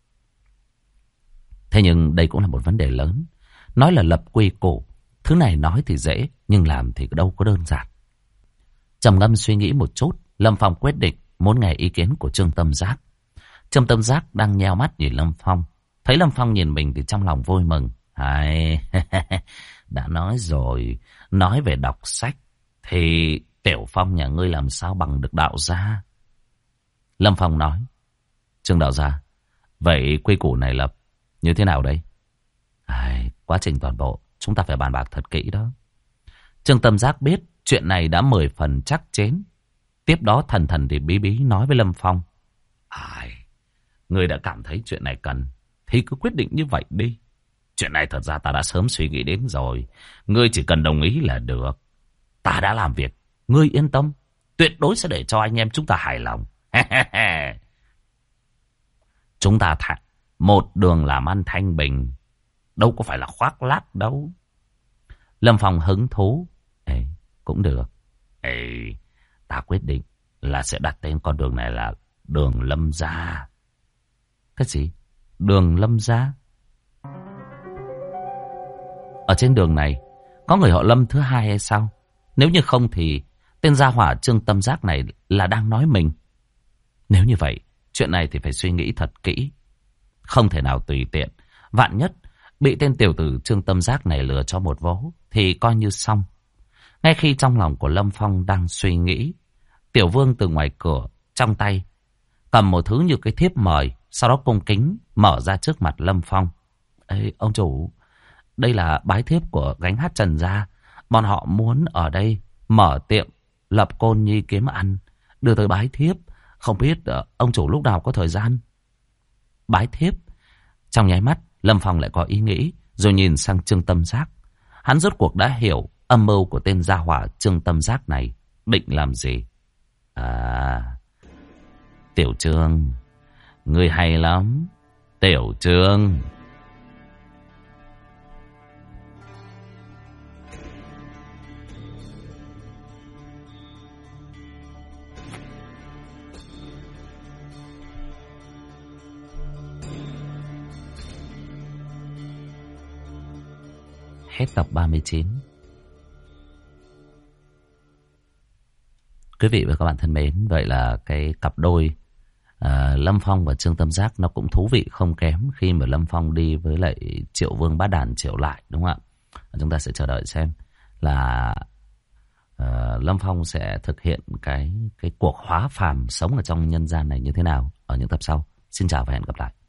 Thế nhưng đây cũng là một vấn đề lớn. Nói là lập quy củ, thứ này nói thì dễ, nhưng làm thì đâu có đơn giản. Trầm ngâm suy nghĩ một chút, Lâm Phong quyết định muốn nghe ý kiến của Trương Tâm Giác. Trương Tâm Giác đang nheo mắt nhìn Lâm Phong. Thấy Lâm Phong nhìn mình thì trong lòng vui mừng. Hay, đã nói rồi, nói về đọc sách thì Tiểu Phong nhà ngươi làm sao bằng được đạo gia. Lâm Phong nói, Trương đạo gia, vậy quy củ này lập như thế nào đây? Quá trình toàn bộ chúng ta phải bàn bạc thật kỹ đó. Trương Tâm Giác biết chuyện này đã 10 phần chắc chắn. Tiếp đó thần thần thì bí bí nói với Lâm Phong, ngươi đã cảm thấy chuyện này cần thì cứ quyết định như vậy đi. Chuyện này thật ra ta đã sớm suy nghĩ đến rồi. Ngươi chỉ cần đồng ý là được. Ta đã làm việc, ngươi yên tâm, tuyệt đối sẽ để cho anh em chúng ta hài lòng. Chúng ta một đường làm ăn thanh bình, đâu có phải là khoác lác đâu. Lâm Phong hứng thú. Cũng được. Ta quyết định là sẽ đặt tên con đường này là đường Lâm Gia. Cái gì? Đường Lâm Gia? Ở trên đường này có người họ Lâm thứ hai hay sao? Nếu như không thì tên gia hỏa Trương Tâm Giác này là đang nói mình. Nếu như vậy, chuyện này thì phải suy nghĩ thật kỹ. Không thể nào tùy tiện. Vạn nhất bị tên tiểu tử Trương Tâm Giác này lừa cho một vố thì coi như xong. Ngay khi trong lòng của Lâm Phong đang suy nghĩ, Tiểu Vương từ ngoài cửa trong tay cầm một thứ như cái thiếp mời, sau đó cung kính mở ra trước mặt Lâm Phong. Ông chủ, đây là bái thiếp của gánh hát Trần gia. Bọn họ muốn ở đây mở tiệm lập côn nhi kiếm ăn, đưa tới bái thiếp. Không biết ông chủ lúc nào có thời gian. Bái thiếp. Trong nháy mắt Lâm Phong lại có ý nghĩ, rồi nhìn sang Trương Tâm Giác. Hắn rốt cuộc đã hiểu âm mưu của tên gia hỏa Trương Tâm Giác này định làm gì. Tiểu Trương, ngươi hay lắm. Tiểu Trương. Hết tập 39. Quý vị và các bạn thân mến, vậy là cái cặp đôi Lâm Phong và Trương Tâm Giác nó cũng thú vị không kém khi mà Lâm Phong đi với lại Triệu Vương Bá Đàn Triệu Lại, đúng không ạ? Chúng ta sẽ chờ đợi xem là Lâm Phong sẽ thực hiện cái cuộc hóa phàm sống ở trong nhân gian này như thế nào ở những tập sau. Xin chào và hẹn gặp lại.